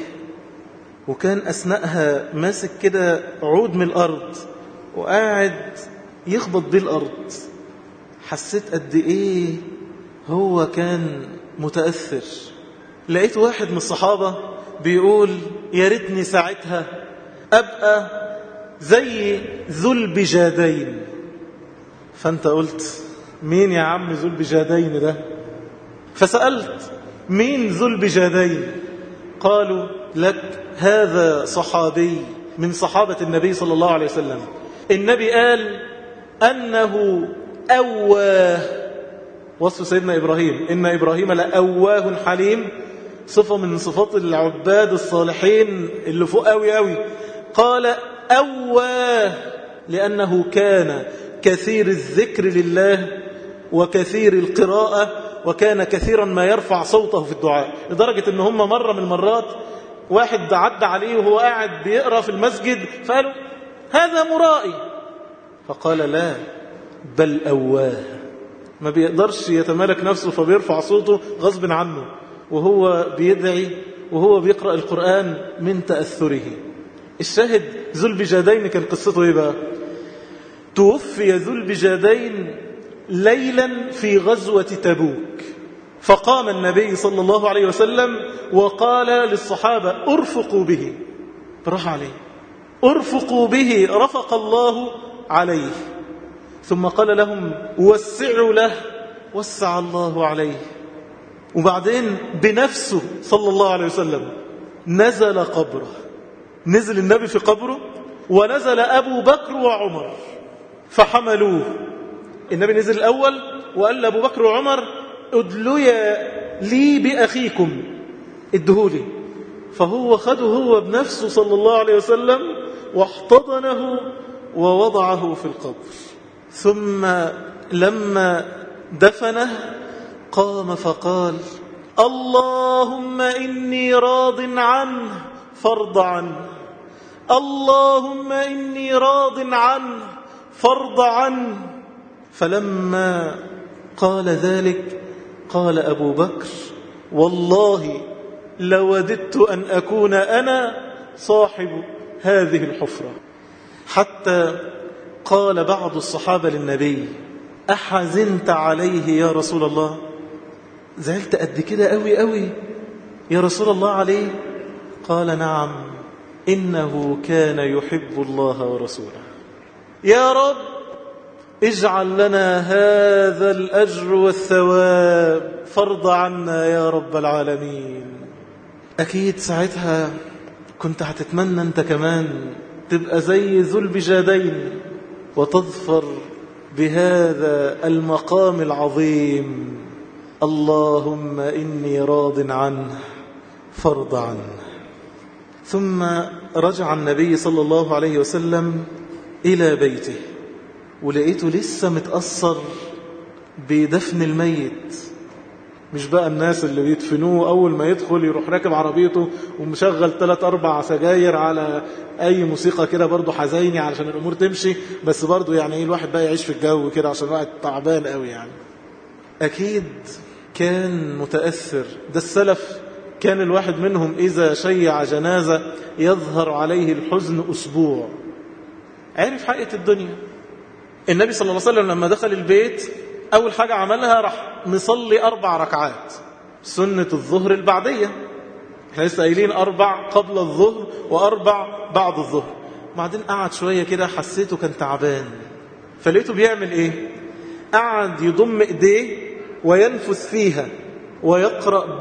وكان أثناءها ماسك كده عود من الأرض وقاعد يخبط بيه الأرض، حسيت قد إيه هو كان متأثر. لقيت واحد من الصحابة بيقول يا ريتني ساعتها أبقى زي ذو البجادين. فأنت قلت مين يا عم ذو البجادين ده؟ فسألت مين ذو البجادين؟ قالوا لك هذا صحابي من صحابة النبي صلى الله عليه وسلم. النبي قال أنه أواه، وصف سيدنا إبراهيم إن إبراهيم لأواه حليم، صفة من صفات العباد الصالحين اللي فوق أوي أوي. قال أواه لأنه كان كثير الذكر لله وكثير القراءة، وكان كثيرا ما يرفع صوته في الدعاء، لدرجة أن هم مرة من المرات واحد عدى عليه وهو قاعد بيقرأ في المسجد فقالوا هذا مرائي، فقال لا بل أواه. ما بيقدرش يتمالك نفسه فبيرفع صوته غصب عنه وهو بيدعي وهو بيقرأ القرآن من تأثره. الشاهد ذو البجادين كان قصته ايه بقى؟ توفي ذو البجادين ليلا في غزوة تبوك، فقام النبي صلى الله عليه وسلم وقال للصحابة ارفقوا به، راح عليه ارفقوا به رفق الله عليه. ثم قال لهم وسعوا له وسع الله عليه. وبعدين بنفسه صلى الله عليه وسلم نزل قبره، نزل النبي في قبره، ونزل أبو بكر وعمر فحملوه. النبي نزل الأول وقال لأبو بكر وعمر ادليا لي بأخيكم، ادهولي. فهو خده هو بنفسه صلى الله عليه وسلم واحتضنه ووضعه في القبر. ثم لما دفنه قام فقال اللهم إني راض عنه فارض عنه، اللهم إني راض عنه فارض عنه. فلما قال ذلك قال أبو بكر والله لوددت أن أكون أنا صاحب هذه الحفرة. حتى قال بعض الصحابة للنبي أحزنت عليه يا رسول الله؟ زعلت قد كده قوي قوي يا رسول الله عليه؟ قال نعم إنه كان يحب الله ورسوله. يا رب اجعل لنا هذا الأجر والثواب فارض عنا يا رب العالمين. أكيد ساعتها كنت هتتمنى أنت كمان تبقى زي ذو البجادين وتظفر بهذا المقام العظيم. اللهم إني راض عنه فارض عنه. ثم رجع النبي صلى الله عليه وسلم إلى بيته، ولقيته لسه متأثر بدفن الميت. مش بقى الناس اللي بيدفنوه أول ما يدخل يروح راكب عربيته ومشغل ثلاث أربع سجاير على أي موسيقى كده برضو حزيني علشان الأمور تمشي، بس برضو يعني إيه الواحد بقى يعيش في الجو كده عشان الواحد تعبان قوي. يعني أكيد كان متأثر. ده السلف كان الواحد منهم إذا شيع جنازة يظهر عليه الحزن أسبوع. عرف حقيقة الدنيا. النبي صلى الله عليه وسلم لما دخل البيت أول حاجة عملها راح نصلي أربع ركعات سنة الظهر البعدية. احنا لسه قايلين أربع قبل الظهر وأربع بعد الظهر. بعدين قعد شوية كده حسيته كان تعبان، فلقيته بيعمل إيه؟ قعد يضم إيديه وينفث فيها ويقرأ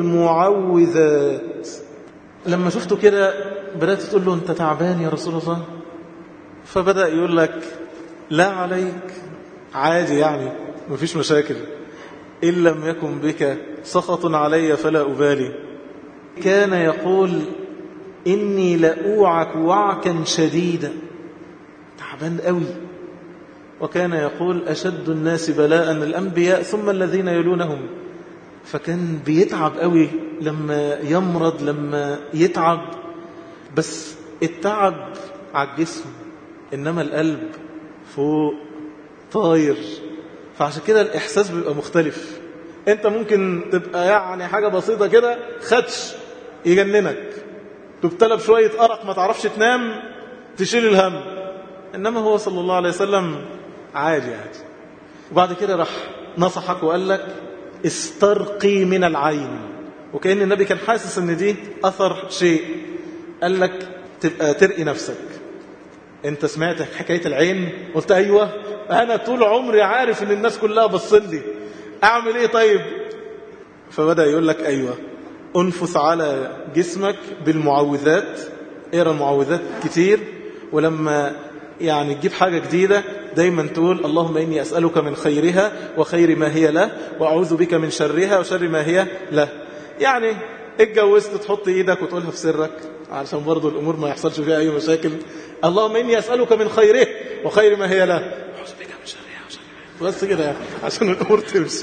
بالمعوذات. لما شفته كده بدأت تقول له أنت تعبان يا رسول الله؟ فبدأ يقول لك لا عليك، عادي يعني مفيش مشاكل، إن لم يكن بك سخط علي فلا أبالي. كان يقول إني لأوعك وعكا شديدا، تعبان قوي. وكان يقول أشد الناس بلاء الأنبياء ثم الذين يلونهم. فكان بيتعب قوي لما يمرض، لما يتعب، بس التعب على الجسم إنما القلب فوق طاير. فعشان كده الإحساس بيبقى مختلف. أنت ممكن تبقى يعني حاجة بسيطة كده خدش يجننك، تبتلى بشوية أرق ما تعرفش تنام تشيل الهم، إنما هو صلى الله عليه وسلم عادي عادي. وبعد كده راح نصحك وقال لك استرقي من العين، وكأن النبي كان حاسس ان دي أثر شيء. قال لك تبقى ترقي نفسك. انت سمعت حكاية العين؟ قلت ايوه، انا طول عمري عارف ان الناس كلها بصلي، اعمل ايه طيب؟ فبدأ يقول لك ايوه، انفث على جسمك بالمعوذات، اقرا المعوذات كتير، ولما يعني تجيب حاجة جديدة دايما تقول اللهم إني أسألك من خيرها وخير ما هي له، وأعوذ بك من شرها وشر ما هي له. يعني اتجوزت تحط إيدك وتقولها في سرك علشان برضو الأمور ما يحصلش فيها أي مشاكل. اللهم إني أسألك من خيره وخير ما هي له، أعوذ بك من شرها وشر ما هي له. بس كده يعني عشان الأمور تمشي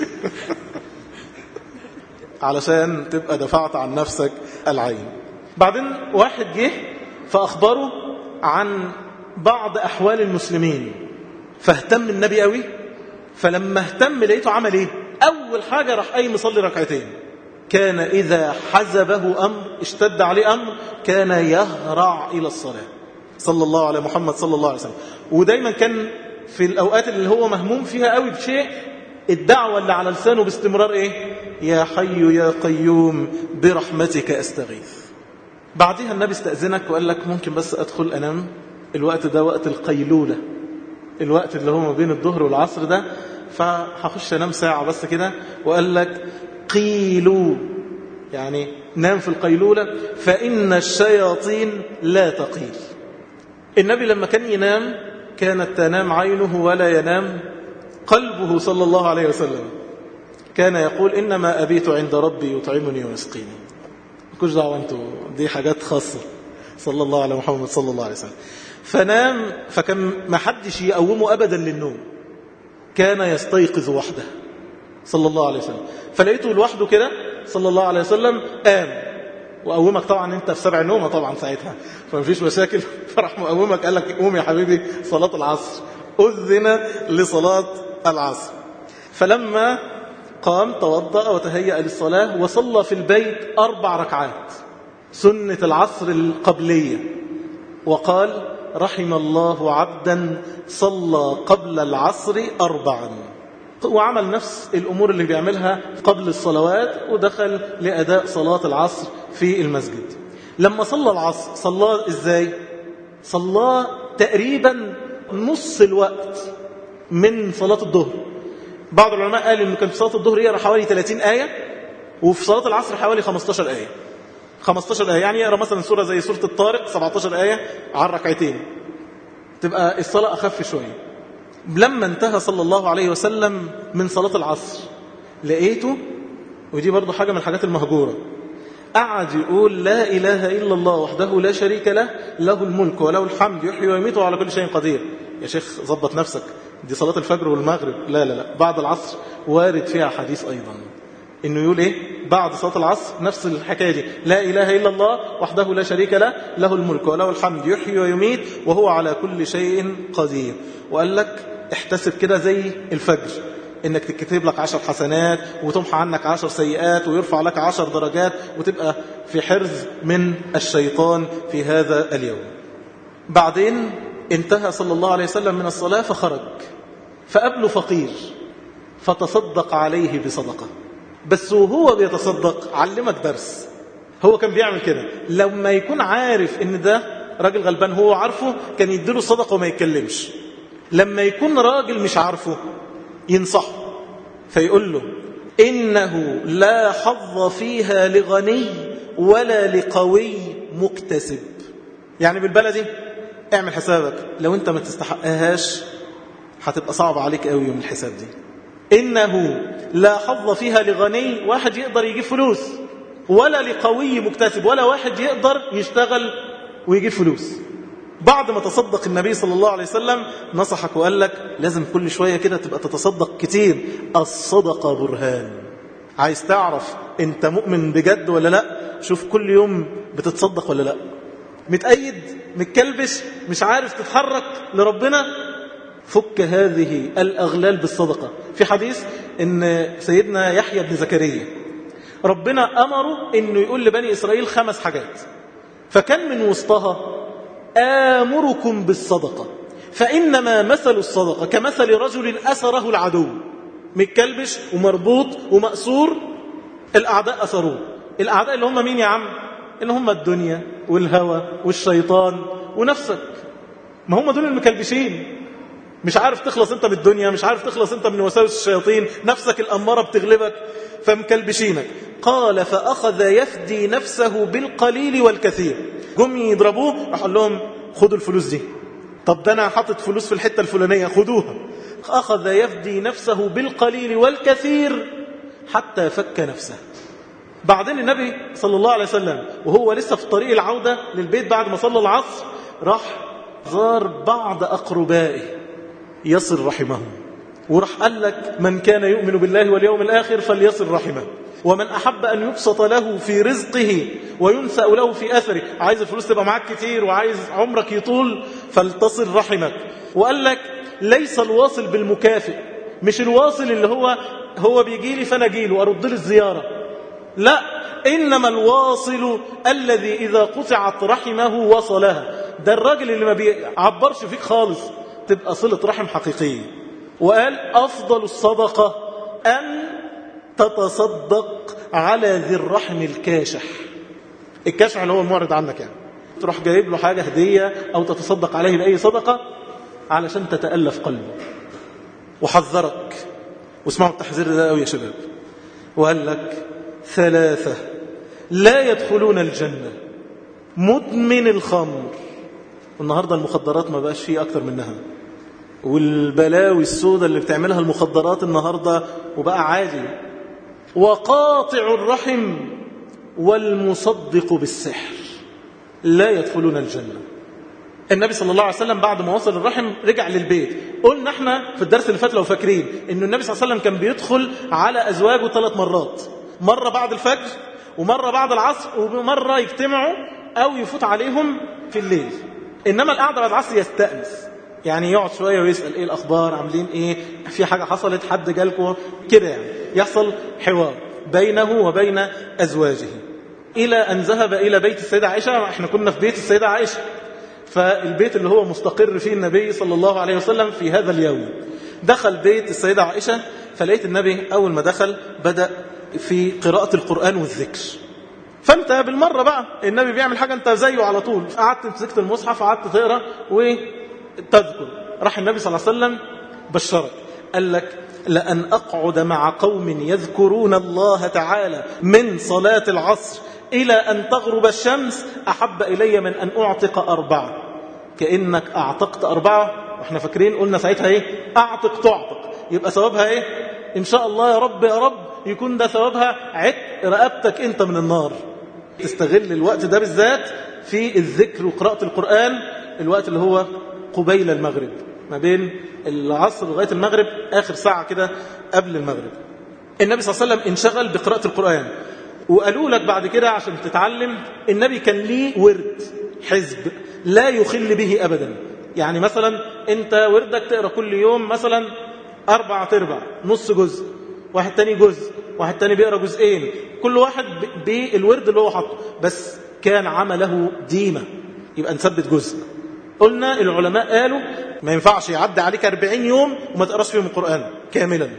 علشان تبقى دفعت عن نفسك العين. بعدين واحد جه فأخبره عن بعض أحوال المسلمين، فاهتم النبي قوي. فلما اهتم لقيته عمل ايه؟ أول حاجة راح قايم يصلي ركعتين. كان إذا حزبه أمر، اشتد عليه أمر، كان يهرع إلى الصلاة صلى الله على محمد صلى الله عليه وسلم. ودايما كان في الأوقات اللي هو مهموم فيها قوي بشيء الدعوة اللي على لسانه باستمرار ايه؟ يا حي يا قيوم برحمتك أستغيث. بعدها النبي استأذنك وقال لك ممكن بس أدخل أنام، الوقت ده وقت القيلولة، الوقت اللي هو ما بين الظهر والعصر ده، فهخش أنام ساعة بس كده. وقال لك قيلوا، يعني نام في القيلولة فإن الشياطين لا تقيل. النبي لما كان ينام كانت تنام عينه ولا ينام قلبه صلى الله عليه وسلم. كان يقول إنما أبيت عند ربي يطعمني ويسقيني. مكوش دعوة أنتوا، دي حاجات خاصة صلى الله على محمد صلى الله عليه وسلم. فنام، فكان ما حدش يقومه أبدا للنوم، كان يستيقظ وحده صلى الله عليه وسلم. فلقيته لوحده كده صلى الله عليه وسلم قام وقومك. طبعا انت في سبع نومة طبعا ساعتها فمفيش مشاكل، فرح مقومك قال لك قوم يا حبيبي صلاة العصر، أذن لصلاة العصر. فلما قام توضأ وتهيأ للصلاة وصلى في البيت أربع ركعات سنة العصر القبلية، وقال رحم الله عبدا صلى قبل العصر أربعا، وعمل نفس الأمور اللي بيعملها قبل الصلوات، ودخل لأداء صلاة العصر في المسجد. لما صلى العصر صلى إزاي؟ صلى تقريبا نص الوقت من صلاة الظهر. بعض العلماء قال إنه كان في صلاة الظهر يقرأ حوالي ثلاثين آية، وفي صلاة العصر حوالي خمستاشر آية. خمستاشر آية يعني يقرأ مثلا سورة زي سورة الطارق سبعتاشر آية على ركعتين، تبقى الصلاة أخف شوية. لما انتهى صلى الله عليه وسلم من صلاة العصر لقيته، ودي برضو حاجة من الحاجات المهجورة، قعد يقول لا إله إلا الله وحده لا شريك له، له الملك وله الحمد يحيي ويميت وعلى كل شيء قدير. يا شيخ ظبط نفسك، دي صلاة الفجر والمغرب. لا لا لا، بعد العصر وارد فيها حديث أيضا إنه يقول إيه بعد صلاة العصر نفس الحكاية دي، لا إله إلا الله وحده لا شريك له، له الملك وله الحمد يحيي ويميت وهو على كل شيء قدير. وقال لك احتسب كده زي الفجر، انك تكتب لك عشر حسنات وتمحى عنك عشر سيئات ويرفع لك عشر درجات، وتبقى في حرز من الشيطان في هذا اليوم. بعدين انتهى صلى الله عليه وسلم من الصلاة فخرج، فقابله فقير فتصدق عليه بصدقة. بس وهو بيتصدق علمك درس. هو كان بيعمل كده لما يكون عارف ان ده راجل غلبان هو عارفه، كان يديله صدقة وما يتكلمش. لما يكون راجل مش عارفه ينصحه فيقول له إنه لا حظ فيها لغني ولا لقوي مكتسب. يعني بالبلدي اعمل حسابك لو انت ما تستحقهاش هتبقى صعب عليك قوي يوم الحساب دي. إنه لا حظ فيها لغني، واحد يقدر يجيب فلوس، ولا لقوي مكتسب، ولا واحد يقدر يشتغل ويجيب فلوس. بعد ما تصدق النبي صلى الله عليه وسلم نصحك وقال لك لازم كل شوية كده تبقى تتصدق كتير. الصدقة برهان. عايز تعرف انت مؤمن بجد ولا لا؟ شوف كل يوم بتتصدق ولا لا. متأيد متكلبش مش عارف تتحرك لربنا، فك هذه الأغلال بالصدقة. في حديث ان سيدنا يحيى بن زكريا ربنا أمره انه يقول لبني إسرائيل خمس حاجات، فكان من وسطها آمركم بالصدقة فإنما مثل الصدقة كمثل رجل أسره العدو، متكلبش ومربوط ومأسور، الأعداء أسروه. الأعداء اللي هم مين يا عم؟ اللي هم الدنيا والهوى والشيطان ونفسك. ما هم دول المكلبشين. مش عارف تخلص انت من الدنيا، مش عارف تخلص انت من وساوس الشياطين، نفسك الأمارة بتغلبك فمكلبشينك. قال فأخذ يفدي نفسه بالقليل والكثير. جم يضربوه راح قال لهم خدوا الفلوس دي، طب ده انا حاطط فلوس في الحتة الفلانية خدوها. أخذ يفدي نفسه بالقليل والكثير حتى فك نفسه. بعدين النبي صلى الله عليه وسلم وهو لسه في طريق العودة للبيت بعد ما صلى العصر راح زار بعض أقربائه يصل رحمهم، وراح قال لك من كان يؤمن بالله واليوم الآخر فليصل رحمه، ومن أحب أن يبسط له في رزقه وينسأ له في أثره. عايز الفلوس تبقى معاك كتير وعايز عمرك يطول فلتصل رحمك. وقال لك ليس الواصل بالمكافئ، مش الواصل اللي هو هو بيجي لي فانا اجي له وارد له الزياره، لا، انما الواصل الذي اذا قطعت رحمه وصلها. ده الراجل اللي ما بيعبرش فيك خالص، تبقى صله رحم حقيقيه. وقال افضل الصدقه ان تتصدق على ذي الرحم الكاشح. الكشع اللي هو المعرض عنك يعني، تروح جايب له حاجة هدية أو تتصدق عليه بأي صدقة علشان تتألف قلبه. وحذرك، واسمعوا التحذير ده قوي يا شباب، وقال لك ثلاثة لا يدخلون الجنة: مدمن الخمر، والنهاردة المخدرات ما بقاش فيه أكتر منها، والبلاوي السوداء اللي بتعملها المخدرات النهاردة وبقى عادي، وقاطع الرحم، والمصدق بالسحر، لا يدخلون الجنة. النبي صلى الله عليه وسلم بعد ما وصل الرحم رجع للبيت. قلنا احنا في الدرس اللي فات لو فاكرين ان النبي صلى الله عليه وسلم كان بيدخل على أزواجه ثلاث مرات، مرة بعد الفجر ومرة بعد العصر ومرة يجتمعوا أو يفوت عليهم في الليل. إنما القعدة بعد العصر يستأنس، يعني يقعد شوية ويسأل ايه الأخبار، عاملين ايه، في حاجة حصلت، حد جالكم كده، يعني يحصل حوار بينه وبين أزواجه. إلى أن ذهب إلى بيت السيدة عائشة. احنا كنا في بيت السيدة عائشة، فالبيت اللي هو مستقر فيه النبي صلى الله عليه وسلم في هذا اليوم. دخل بيت السيدة عائشة، فلقيت النبي أول ما دخل بدأ في قراءة القرآن والذكر. فأنت بالمرة بقى النبي بيعمل حاجة أنت زيه على طول، قعدت مسكت المصحف قعدت تقرأ وتذكر. راح النبي صلى الله عليه وسلم بشرك، قال لك: لأن أقعد مع قوم يذكرون الله تعالى من صلاة العصر إلى أن تغرب الشمس أحب إلي من أن أعتق أربعة. كأنك أعتقت أربعة، وإحنا فاكرين قلنا ساعتها إيه؟ أعتق تعتق، يبقى ثوابها إيه؟ إن شاء الله يا رب يا رب يكون ده ثوابها عتق رقبتك أنت من النار. تستغل الوقت ده بالذات في الذكر وقراءة القرآن، الوقت اللي هو قبيل المغرب، ما بين العصر لغاية المغرب، آخر ساعة كده قبل المغرب. النبي صلى الله عليه وسلم انشغل بقراءة القرآن. وقالوا لك بعد كده عشان تتعلم، النبي كان ليه ورد حزب لا يخل به أبدا. يعني مثلا انت وردك تقرأ كل يوم مثلا أربع تربع، نص جزء، واحد تاني جزء، واحد تاني بيقرأ جزئين، كل واحد بالورد اللي هو حطه، بس كان عمله ديمة، يبقى نثبت جزء. قلنا العلماء قالوا ما ينفعش يعدي عليك أربعين يوم وما تقراش فيهم القرآن كاملا.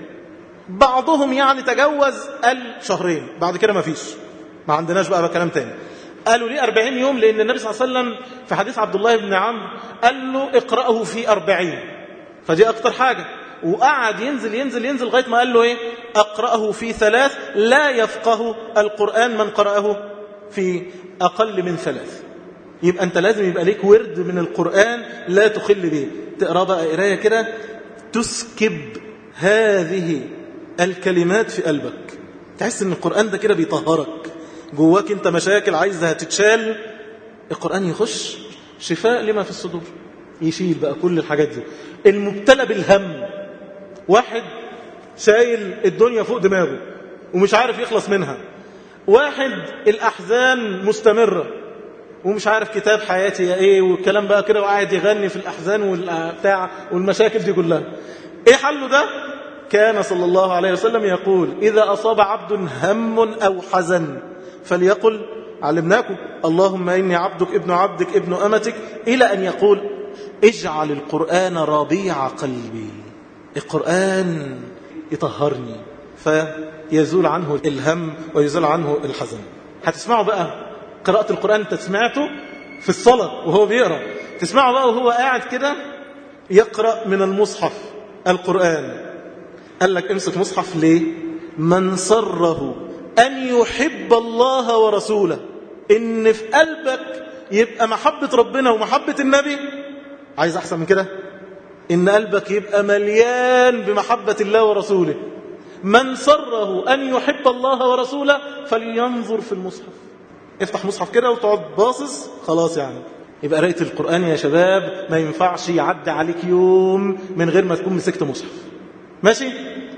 بعضهم يعني تجوز قال شهرين، بعد كده ما فيش، ما عندناش بقى كلام تاني. قالوا ليه أربعين يوم؟ لأن النبي صلى الله عليه وسلم في حديث عبد الله بن عمرو قال له اقرأه في أربعين، فدي أكتر حاجة. وقعد ينزل ينزل ينزل لغاية ما قال له ايه؟ اقرأه في ثلاث، لا يفقه القرآن من قرأه في أقل من ثلاث. يبقى أنت لازم يبقى ليك ورد من القرآن لا تخل به، تقرأ بقى قراية كده تسكب هذه الكلمات في قلبك، تحس ان القرآن ده كده بيطهرك، جواك انت مشاكل عايزها تتشال، القرآن يخش شفاء لما في الصدور، يشيل بقى كل الحاجات دي. المبتلى بالهم، واحد شايل الدنيا فوق دماغه ومش عارف يخلص منها، واحد الأحزان مستمرة ومش عارف كتاب حياتي يا ايه والكلام بقى كده، وقاعد يغني في الأحزان والبتاع والمشاكل دي كلها. ايه حله ده؟ كان صلى الله عليه وسلم يقول: إذا أصاب عبد هم أو حزن فليقل، علمناكم: اللهم إني عبدك ابن عبدك ابن أمتك، إلى أن يقول: اجعل القرآن ربيع قلبي، القرآن يطهرني فيزول عنه الهم ويزول عنه الحزن. هتسمعوا بقى قراءة القرآن، انت سمعته في الصلاة وهو بيقرأ، تسمعوا بقى وهو قاعد كده يقرأ من المصحف القرآن. قال لك امسك مصحف ليه؟ من سره أن يحب الله ورسوله، إن في قلبك يبقى محبة ربنا ومحبة النبي. عايز أحسن من كده؟ إن قلبك يبقى مليان بمحبة الله ورسوله. من سره أن يحب الله ورسوله فلينظر في المصحف. افتح مصحف كده وتقعد باصص، خلاص يعني. يبقى قراءة القرآن يا شباب ما ينفعش يعدي عليك يوم من غير ما تكون مسكت مصحف، ماشي؟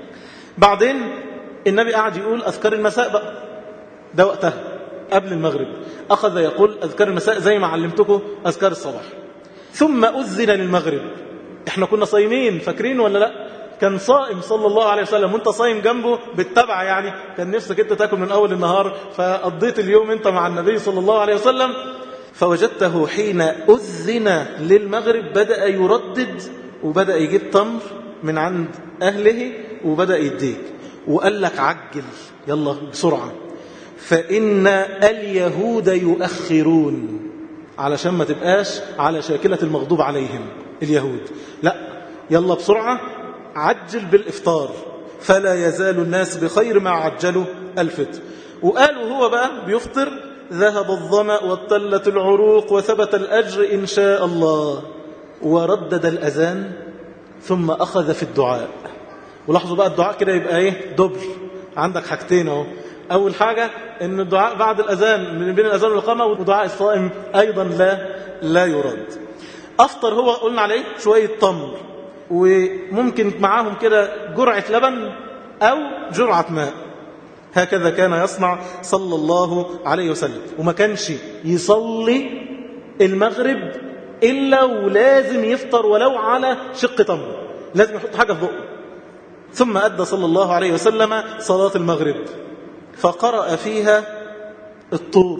بعدين النبي قاعد يقول أذكار المساء بقى، ده وقتها قبل المغرب، أخذ يقول أذكار المساء زي ما علمتكم أذكار الصباح. ثم أذن للمغرب. احنا كنا صايمين، فاكرين ولا لا؟ كان صائم صلى الله عليه وسلم، وانت صايم جنبه بالتبع، يعني كان نفسك انت تاكل من أول النهار، فقضيت اليوم انت مع النبي صلى الله عليه وسلم. فوجدته حين أذن للمغرب بدأ يردد، وبدأ يجيب تمر من عند أهله وبدأ يديك، وقال لك عجل يلا بسرعة. فإن اليهود يؤخرون، علشان ما تبقاش على شاكلة المغضوب عليهم اليهود، لا يلا بسرعة عجل بالإفطار، فلا يزال الناس بخير ما عجلوا الفطر. وقالوا هو بقى بيفطر ذهب الظمأ وابتلت العروق وثبت الأجر إن شاء الله. وردد الأذان ثم أخذ في الدعاء. ولاحظوا بقى الدعاء كده يبقى ايه؟ دبل. عندك حاجتين اهو، أول حاجة إن الدعاء بعد الأذان من بين الأذان والإقامة، ودعاء الصائم أيضا لا لا يرد. أفطر هو قلنا عليه شوية تمر وممكن معاهم كده جرعة لبن أو جرعة ماء، هكذا كان يصنع صلى الله عليه وسلم. وما كانش يصلي المغرب إلا ولازم يفطر ولو على شق تمر، لازم يحط حاجة في بقه. ثم أدى صلى الله عليه وسلم صلاة المغرب فقرأ فيها الطور،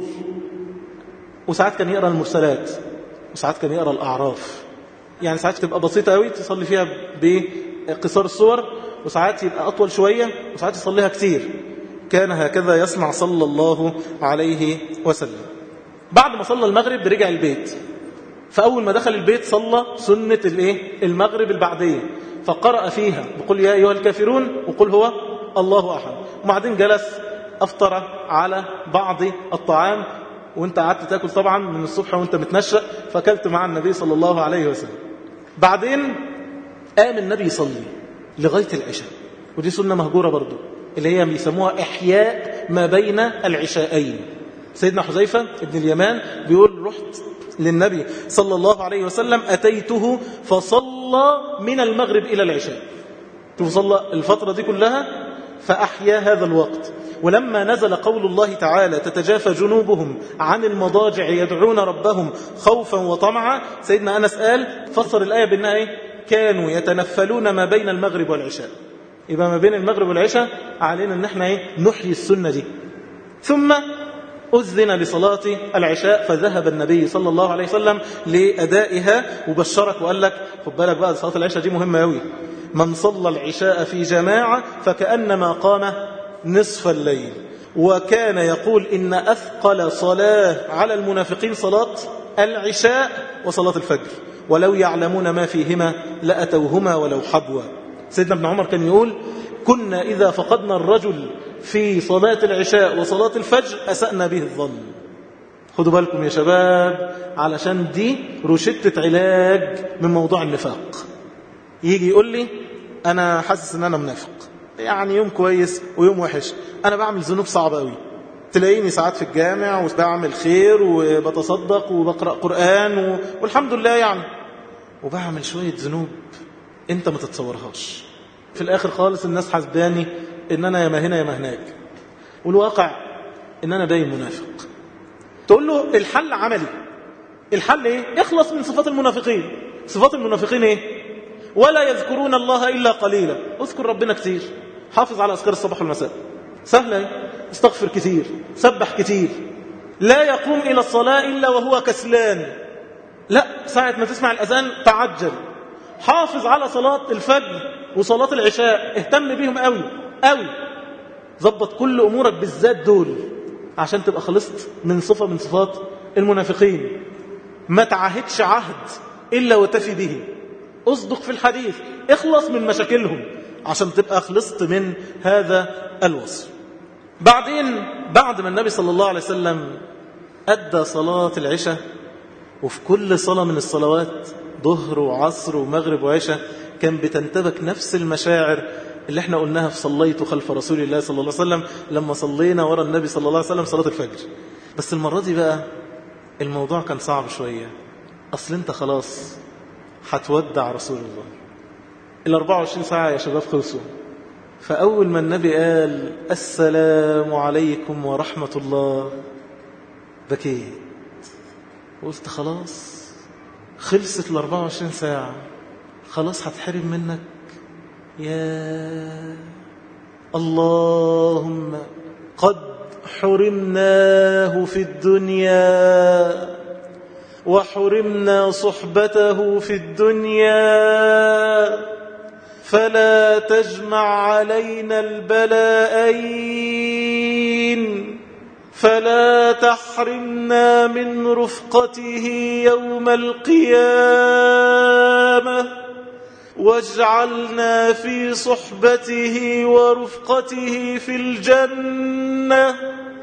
وساعات كان يقرأ المرسلات، وساعات كان يقرأ الأعراف. يعني ساعات تبقى بسيطة قوي تصلي فيها بقصار الصور، وساعات يبقى أطول شوية، وساعات يصليها كتير. كان هكذا يصنع صلى الله عليه وسلم. بعد ما صلى المغرب رجع البيت، فأول ما دخل البيت صلى سنة الايه المغرب البعدية، فقرأ فيها بقول يا أيها الكافرون وقل هو الله أحد. وبعدين جلس أفطر على بعض الطعام، وانت قعدت تاكل طبعا من الصبح وانت متنشأ، فاكلت مع النبي صلى الله عليه وسلم. بعدين قام النبي يصلي لغاية العشاء، ودي سنة مهجورة برضو، اللي هي بيسموها إحياء ما بين العشاءين. سيدنا حذيفة ابن اليمان بيقول رحت للنبي صلى الله عليه وسلم أتيته فصلى من المغرب إلى العشاء، فصلى الفترة دي كلها فأحيا هذا الوقت. ولما نزل قول الله تعالى تتجافى جنوبهم عن المضاجع يدعون ربهم خوفا وطمعا، سيدنا أنس قال فسر الآية بأنها إيه؟ كانوا يتنفلون ما بين المغرب والعشاء. يبقى ما بين المغرب والعشاء علينا ان احنا ايه؟ نحيي السنة دي. ثم أذن لصلاة العشاء، فذهب النبي صلى الله عليه وسلم لأدائها، وبشرك وقال لك خد بالك بقى صلاة العشاء دي مهمة قوي، من صلى العشاء في جماعة فكأنما قام نصف الليل. وكان يقول إن أثقل صلاة على المنافقين صلاة العشاء وصلاة الفجر، ولو يعلمون ما فيهما لأتوهما ولو حبوا. سيدنا ابن عمر كان يقول كنا إذا فقدنا الرجل في صلاة العشاء وصلاة الفجر أسأنا به الظن. خدوا بالكم يا شباب، علشان دي روشتة علاج من موضوع النفاق. يجي يقول لي أنا حاسس أن أنا منافق، يعني يوم كويس ويوم وحش، أنا بعمل ذنوب صعبة قوي، تلاقيني ساعات في الجامع وبعمل خير وبتصدق وبقرأ قرآن و... والحمد لله يعني، وبعمل شوية ذنوب أنت ما تتصورهاش. في الآخر خالص الناس حسباني إن أنا يا ما هنا يا ما هناك، والواقع إن أنا باين منافق. تقول له الحل عملي، الحل إيه؟ اخلص من صفات المنافقين. صفات المنافقين إيه؟ ولا يذكرون الله إلا قليلا. اذكر ربنا كتير، حافظ على أذكار الصباح والمساء، سهلة، استغفر كتير، سبح كتير، لا يقوم إلى الصلاة إلا وهو كسلان، لا ساعة ما تسمع الأذان تعجل، حافظ على صلاة الفجر وصلاة العشاء، اهتم بيهم قوي قوي، ضبط كل أمورك بالذات دول عشان تبقى خلصت من صفة من صفات المنافقين. ما تعهدش عهد إلا وتفي به، اصدق في الحديث، اخلص من مشاكلهم عشان تبقى خلصت من هذا الوصف. بعدين بعد ما النبي صلى الله عليه وسلم أدى صلاة العشاء، وفي كل صلاة من الصلوات ظهر وعصر ومغرب وعشاء كان بتنتبك نفس المشاعر اللي احنا قلناها في صليت خلف رسول الله صلى الله عليه وسلم لما صلينا ورا النبي صلى الله عليه وسلم صلاة الفجر. بس المرة دي بقى الموضوع كان صعب شوية، أصل انت خلاص هتودع رسول الله، ال أربعة وعشرين ساعة يا شباب خلصوا. فأول ما النبي قال السلام عليكم ورحمة الله بكيت، قلت خلاص خلصت ال أربعة وعشرين ساعة، خلاص هتحرم منك. يا اللهم قد حرمناه في الدنيا وحرمنا صحبته في الدنيا، فلا تجمع علينا البلاءين فلا تحرمنا من رفقته يوم القيامة واجعلنا في صحبته ورفقته في الجنة.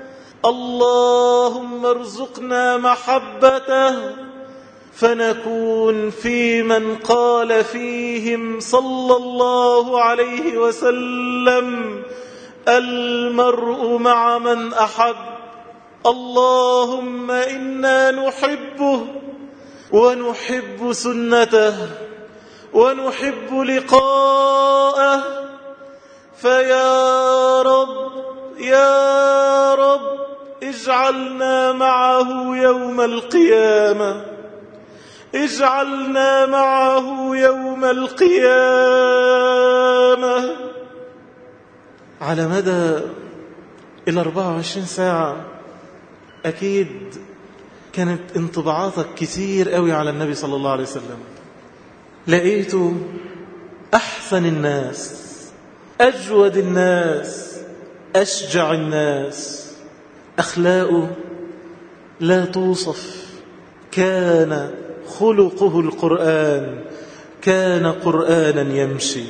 اللهم ارزقنا محبته فنكون في من قال فيهم صلى الله عليه وسلم المرء مع من أحب. اللهم إنا نحبه ونحب سنته ونحب لقاءه، فيا رب يا رب اجعلنا معه يوم القيامة، اجعلنا معه يوم القيامة. على مدى الأربعة وعشرين ساعة أكيد كانت انطباعاتك كتير قوي على النبي صلى الله عليه وسلم. لقيته أحسن الناس، أجود الناس، أشجع الناس، أخلاقه لا توصف. كان خلقه القرآن، كان قرآنا يمشي.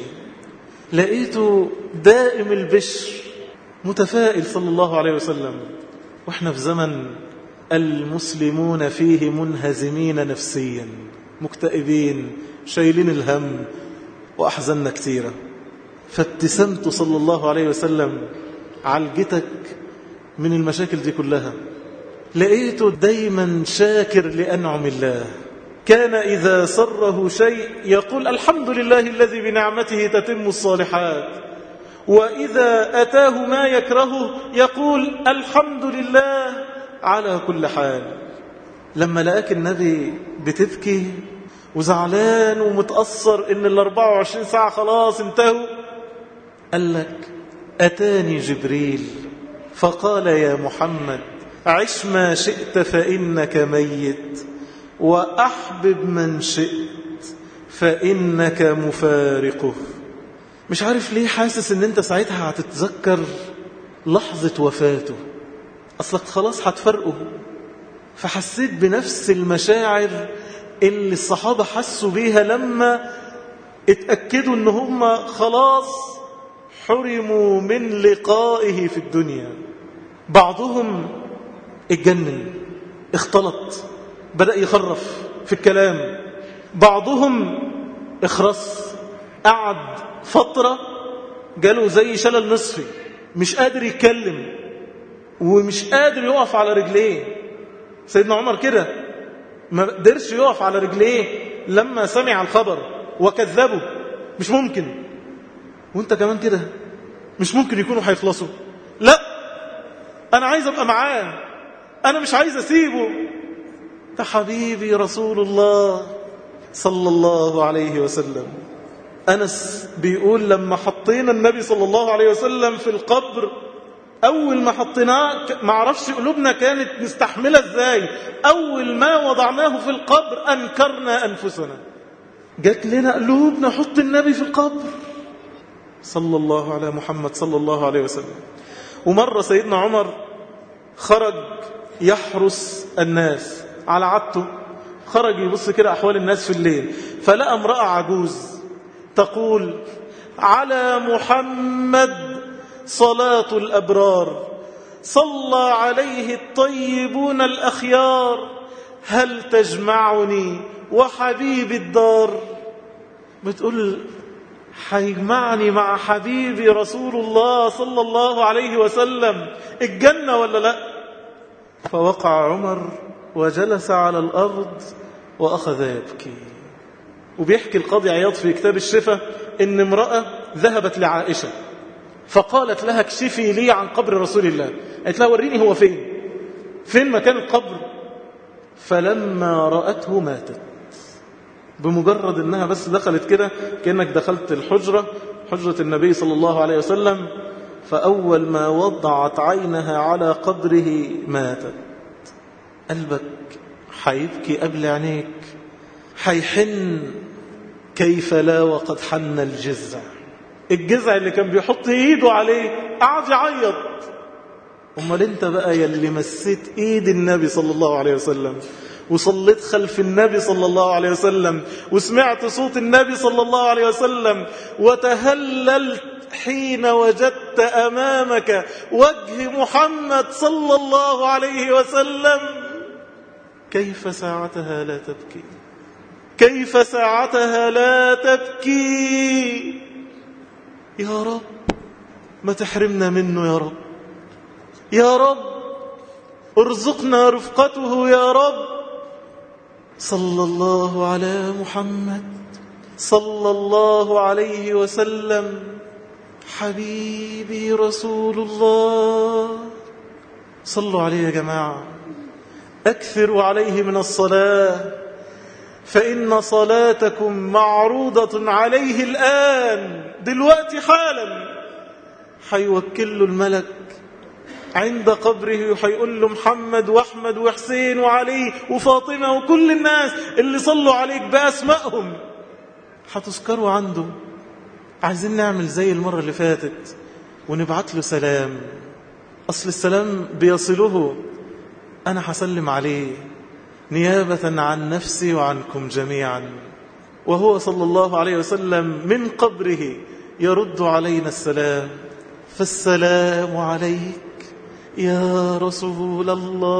لقيته دائم البشر، متفائل صلى الله عليه وسلم. وإحنا في زمن المسلمون فيه منهزمين نفسيا، مكتئبين، شايلين الهم وأحزننا كثيرة. فابتسمت صلى الله عليه وسلم عالجتك من المشاكل دي كلها. لقيته دايما شاكر لأنعم الله. كان إذا سره شيء يقول الحمد لله الذي بنعمته تتم الصالحات، وإذا أتاه ما يكرهه يقول الحمد لله على كل حال. لما لقاك النبي بتبكي وزعلان ومتأثر إن الأربعة وعشرين ساعة خلاص انتهوا، قال لك أتاني جبريل فقال يا محمد عش ما شئت فإنك ميت، وأحبب من شئت فإنك مفارقه. مش عارف ليه حاسس إن أنت ساعتها هتتذكر لحظة وفاته، أصلك خلاص هتفرقه. فحسيت بنفس المشاعر اللي الصحابة حسوا بيها لما اتأكدوا إن هم خلاص حرموا من لقائه في الدنيا. بعضهم اتجنن، اختلط، بدأ يخرف في الكلام. بعضهم اخرس، قعد فترة جاله زي شلل نصفي، مش قادر يتكلم ومش قادر يقف على رجليه. سيدنا عمر كده ما قدرش يقف على رجليه لما سمع الخبر وكذبه. مش ممكن. وانت كمان كده مش ممكن يكونوا هيخلصوا. لا، انا عايز ابقى معاه، انا مش عايز اسيبه. ده حبيبي رسول الله صلى الله عليه وسلم. أنس بيقول لما حطينا النبي صلى الله عليه وسلم في القبر، أول ما حطيناه ما عرفش قلوبنا كانت مستحملة ازاي. أول ما وضعناه في القبر أنكرنا أنفسنا، جات لنا قلوبنا حط النبي في القبر صلى الله على محمد صلى الله عليه وسلم. ومرة سيدنا عمر خرج يحرس الناس على عادته، خرج يبص كده أحوال الناس في الليل، فلقى امرأة عجوز تقول على محمد صلاة الأبرار، صلى عليه الطيبون الأخيار، هل تجمعني وحبيب الدار. بتقول هيجمعني مع حبيبي رسول الله صلى الله عليه وسلم الجنة ولا لا؟ فوقع عمر وجلس على الأرض وأخذ يبكي. وبيحكي القاضي عياض في كتاب الشفا إن امرأة ذهبت لعائشة فقالت لها اكشفي لي عن قبر رسول الله. قالت لها وريني هو فين، فين مكان القبر. فلما رأته ماتت. بمجرد انها بس دخلت كده كأنك دخلت الحجرة، حجرة النبي صلى الله عليه وسلم، فأول ما وضعت عينها على قبره ماتت. قلبك حيبكي قبل عينيك، حيحن. كيف لا وقد حن الجزع، الجزع اللي كان بيحط ايده عليه قعد يعيط. أمال أنت بقى يلي مسيت إيد النبي صلى الله عليه وسلم وصليت خلف النبي صلى الله عليه وسلم وسمعت صوت النبي صلى الله عليه وسلم وتهللت حين وجدت أمامك وجه محمد صلى الله عليه وسلم، كيف ساعتها لا تبكي؟ كيف ساعتها لا تبكي؟ يا رب ما تحرمنا منه يا رب، يا رب ارزقنا رفقته يا رب. صلى الله على محمد صلى الله عليه وسلم، حبيبي رسول الله. صلوا عليه يا جماعة، أكثروا عليه من الصلاة، فإن صلاتكم معروضة عليه الآن دلوقتي حالا. حيوكل له الملك عند قبره وحيقول له محمد وأحمد وحسين وعلي وفاطمة وكل الناس اللي صلوا عليك بأسمائهم هتذكروا عنده. عايزين نعمل زي المرة اللي فاتت ونبعت له سلام، أصل السلام بيصله. أنا هسلم عليه نيابة عن نفسي وعنكم جميعا، وهو صلى الله عليه وسلم من قبره يرد علينا السلام. فالسلام عليك يا رسول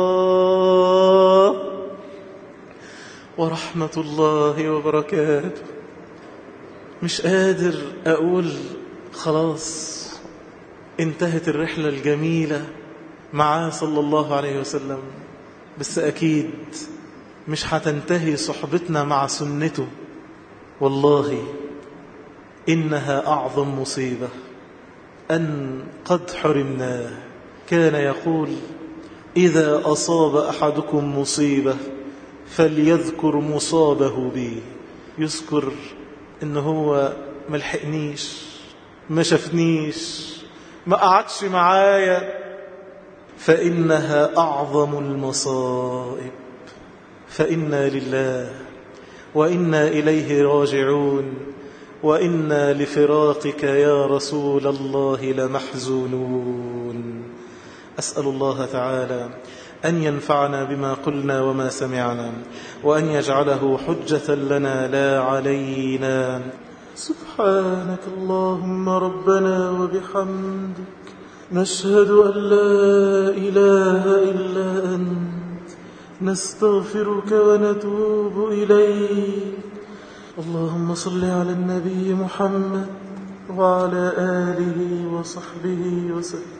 الله ورحمة الله وبركاته. مش قادر أقول خلاص انتهت الرحلة الجميلة معاه صلى الله عليه وسلم، بس أكيد مش هتنتهي صحبتنا مع سنته. والله إنها أعظم مصيبة أن قد حرمناه. كان يقول إذا أصاب أحدكم مصيبة فليذكر مصابه بي، يذكر إنه هو ملحقنيش، ما شفنيش، ما قعدش معايا، فإنها أعظم المصائب. فإنا لله وإنا إليه راجعون، وإنا لفراقك يا رسول الله لمحزونون. أسأل الله تعالى أن ينفعنا بما قلنا وما سمعنا، وأن يجعله حجة لنا لا علينا. سبحانك اللهم ربنا وبحمدك، نشهد أن لا إله إلا أنت، نستغفرك ونتوب إليك. اللهم صل على النبي محمد وعلى آله وصحبه وسلم.